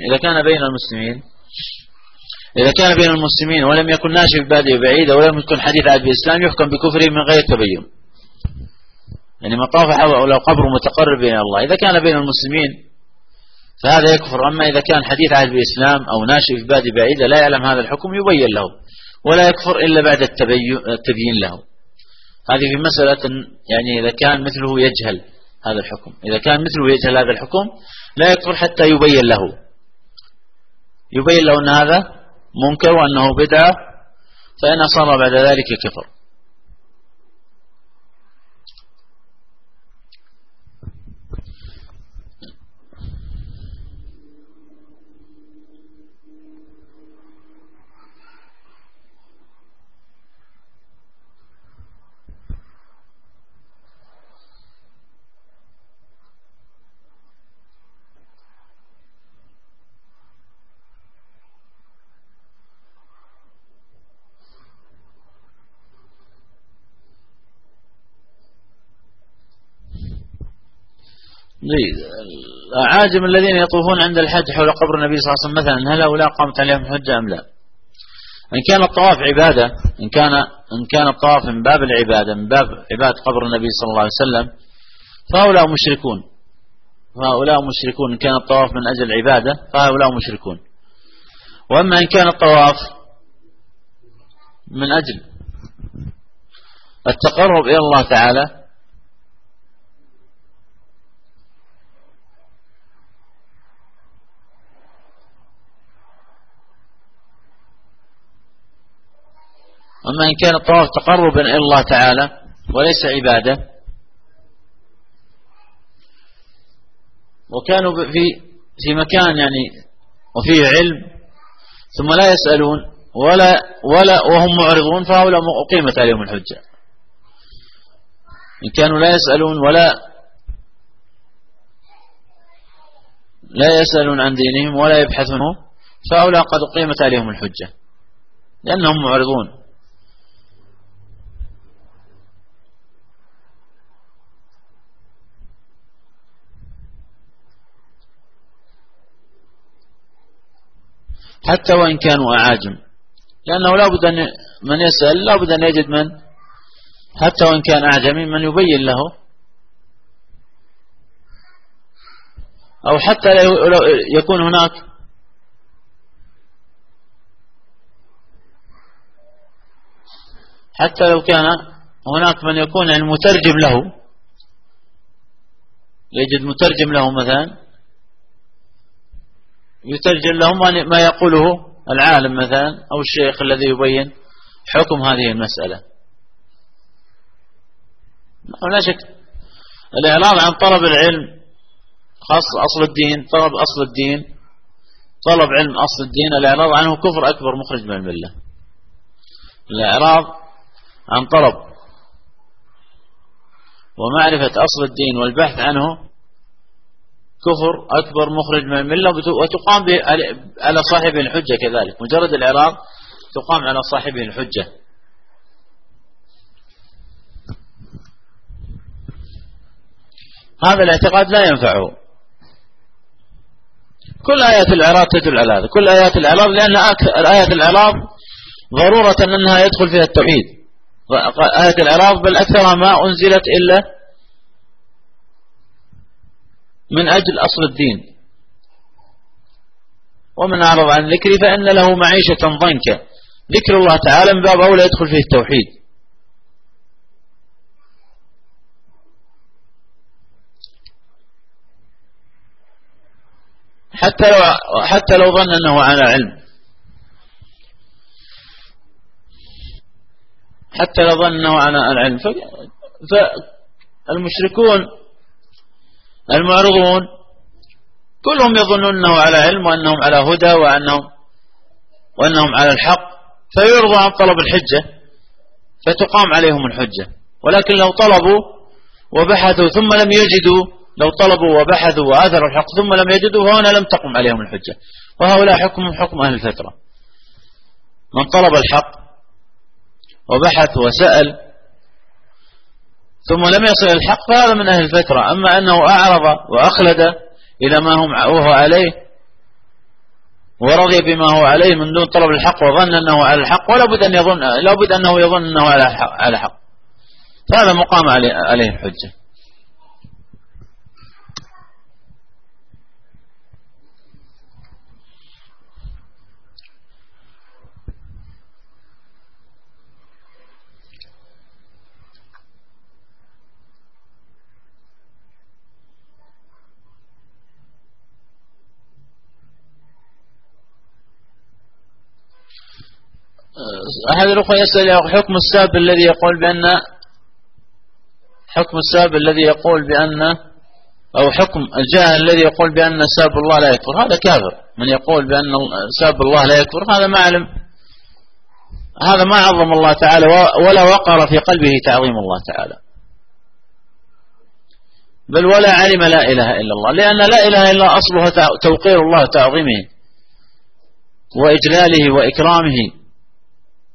إذا كان بين المسلمين ولم يكن ناشئ في بادية بعيدة ولم يكن حديث عهد بالإسلام، يحكم بكفره من غير تبين. يعني من طاف حول قبر متقرب إلى الله إذا كان بين المسلمين فهذا يكفر. أما إذا كان حديث عهد بالإسلام أو ناشئ في بادية بعيدة لا يعلم هذا الحكم يبين له، ولا يكفر إلا بعد التبيين له. هذه في مسألة، يعني إذا كان مثله يجهل هذا الحكم، إذا كان مثله يجهل هذا الحكم لا يكفر حتى يبين له أن هذا منكر وأنه بدعة، فإن أصر بعد ذلك كفر. الأعاجم الذين يطوفون عند الحج حول قبر النبي صلى الله عليه وسلم مثلا، هل هؤلاء قامت عليهم حجة أم لا؟ إن كان الطواف عبادة، إن كان الطواف من باب العبادة، من باب عبادة قبر النبي صلى الله عليه وسلم، فهؤلاء مشركون. إن كان الطواف من أجل عبادة فهؤلاء مشركون. وأما إن كان الطواف من أجل التقرب إلى الله تعالى أما إن كان الطواف تقربا إلى الله تعالى وليس عبادة، وكانوا في مكان يعني وفيه علم ثم لا يسألون ولا وهم معرضون، فهؤلاء أقيمت عليهم الحجة. إن كانوا لا يسألون لا يسألون عن دينهم ولا يبحثونه، فهؤلاء قد أقيمت عليهم الحجة لأنهم معرضون. حتى وإن كانوا أعاجم، لأنه لا بد أن من يسأل لا بد أن يجد من، حتى وإن كان أعجمي، من يبين له، أو حتى يكون هناك حتى لو كان هناك من يكون المترجم له، يجد مترجم له مثلا يترجم لهم ما يقوله العالم مثلا أو الشيخ الذي يبين حكم هذه المسألة. لا شك الإعراض عن طلب العلم خاص أصل الدين، طلب أصل الدين، طلب علم أصل الدين، الإعراض عنه كفر أكبر مخرج من الملة. الإعراض عن طلب ومعرفة أصل الدين والبحث عنه كفر أكبر مخرج من الملة، وتقام على صاحبه الحجة كذلك. مجرد الإعراض تقام على صاحبه الحجة. هذا الاعتقاد لا ينفعه. كل آيات الإعراض تدل على هذا، كل آيات الإعراض، لأن آيات الإعراض ضرورة أنها يدخل فيها التوحيد. آيات الإعراض بل أكثرها ما أنزلت إلا من أجل أصل الدين. ومن أعرض عن ذكري فإن له معيشة ضنكا، ذكر الله تعالى من باب أولى يدخل فيه التوحيد. حتى لو ظن أنه على علم، حتى لو ظن أنه على العلم. فالمشركون المعرضون كلهم يظنون أنه على علم وأنهم على هدى وأنهم على الحق، فيعرضوا عن طلب الحجة فتقام عليهم الحجة. ولكن لو طلبوا وبحثوا ثم لم يجدوا، لو طلبوا وبحثوا وآثروا الحق ثم لم يجدوا، فهنا لم تقم عليهم الحجة. وهؤلاء حكم أهل الفترة. من طلب الحق وبحث وسأل ثم لم يصل الحق فهذا من أهل الفترة. أما أنه أعرض وأخلد إلى ما هو عليه ورضي بما هو عليه من دون طلب الحق وظن أنه على الحق، ولا بد أنه يظن أنه على حق، فهذا مقام عليه الحجة. أحد الأخوة يسأل حكم الساب الذي يقول بأن أو حكم الجاهل الذي يقول بأن ساب الله لا يكفر. هذا كافر. من يقول بأن ساب الله لا يكفر هذا ما عظم الله تعالى ولا وقر في قلبه تعظيم الله تعالى، بل ولا علم لا إله إلا الله، لأن لا إله إلا أصلها توقير الله وتعظيمه وإجلاله وإكرامه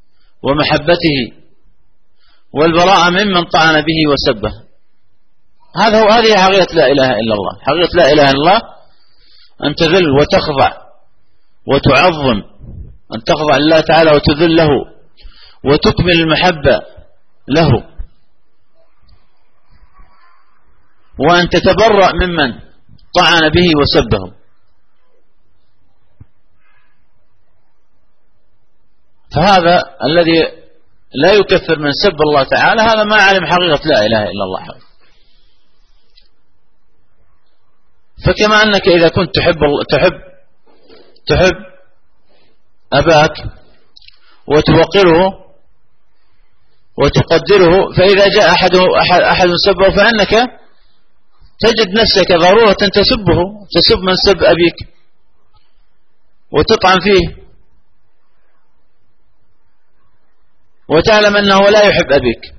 ومحبته والبراءة ممن طعن به وسبه. هذه حقيقة لا إله إلا الله. حقيقة لا إله إلا الله أن تذل وتخضع وتعظم، أن تخضع لله تعالى وتذل له وتكمل المحبة له، وأن تتبرأ ممن طعن به وسبه. فهذا الذي لا يكفر من سب الله تعالى هذا ما علم حقيقة لا إله إلا الله. فكما أنك إذا كنت تحب أباك وتوقره وتقدره، فإذا جاء أحد سبه فإنك تجد نفسك ضرورة تسب من سب أبيك وتطعن فيه وتعلم أنه لا يحب أبيك.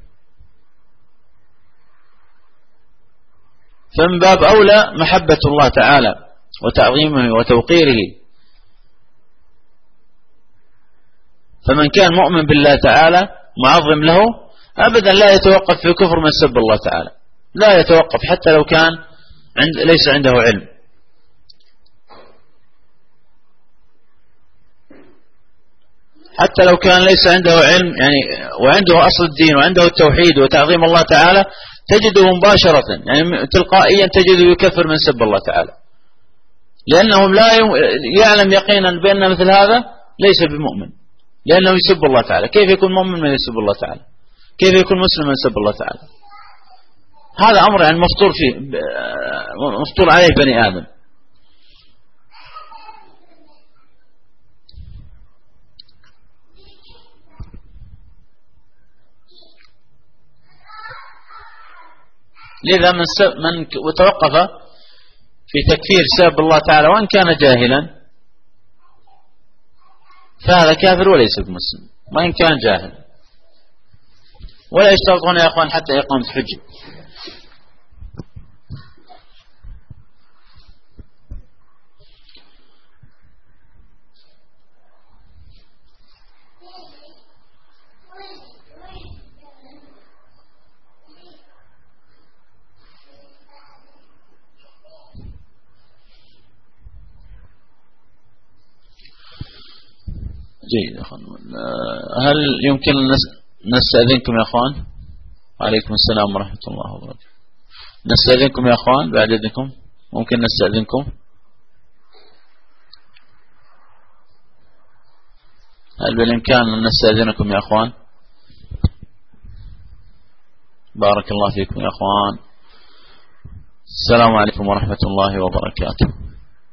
فمن باب أولى محبة الله تعالى وتعظيمه وتوقيره. فمن كان مؤمن بالله تعالى معظم له أبدا لا يتوقف في كفر من سب الله تعالى، لا يتوقف حتى لو كان ليس عنده علم. حتى لو كان ليس عنده علم يعني وعنده أصل الدين وعنده التوحيد وتعظيم الله تعالى، تجده مباشرة يعني تلقائيا تجده يكفر من سب الله تعالى، لأنه لا يعلم يقينا بأن مثل هذا ليس بمؤمن، لأنه يسب الله تعالى. كيف يكون مؤمن من يسب الله تعالى؟ كيف يكون مسلم من يسب الله تعالى؟ هذا أمر يعني مفطور عليه بني آدم. لذا من وتوقف في تكفير سب الله تعالى وإن كان جاهلا فهذا كافر وليس بمسلم وإن كان جاهل. ولا يشترطون يا أخوان حتى إقامة حجة. جيد يا أخوان. هل يمكن نستأذنكم يا أخوان؟ وعليكم السلام ورحمة الله وبركاته. نستأذنكم يا أخوان بعد إذنكم، ممكن نستأذنكم؟ هل بالإمكان أن نستأذنكم يا أخوان؟ بارك الله فيكم يا أخوان. السلام عليكم ورحمة الله وبركاته.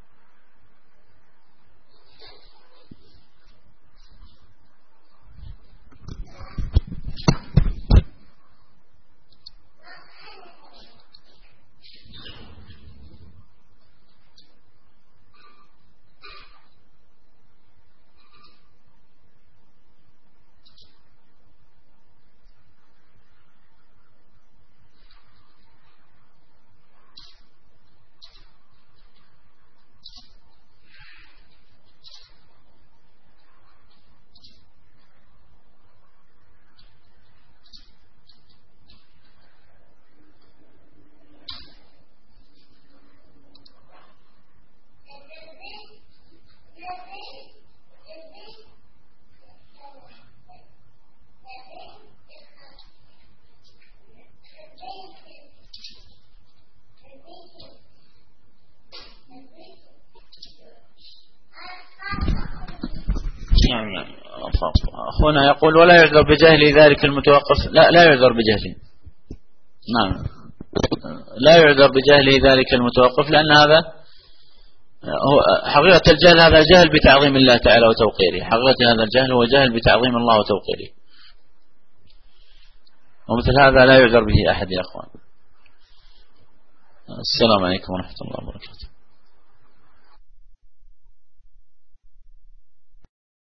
أخونا يقول ولا يعذر بجهل ذلك المتوقف. لا يعذر بجهله. نعم لا يعذر بجهل ذلك المتوقف، لأن هذا هو حقيقة الجهل. هذا جهل بتعظيم الله تعالى وتوقيره. حقيقة هذا الجهل هو جهل بتعظيم الله وتوقيره، ومثل هذا لا يعذر به أحد يا أخوان. السلام عليكم ورحمة الله وبركاته.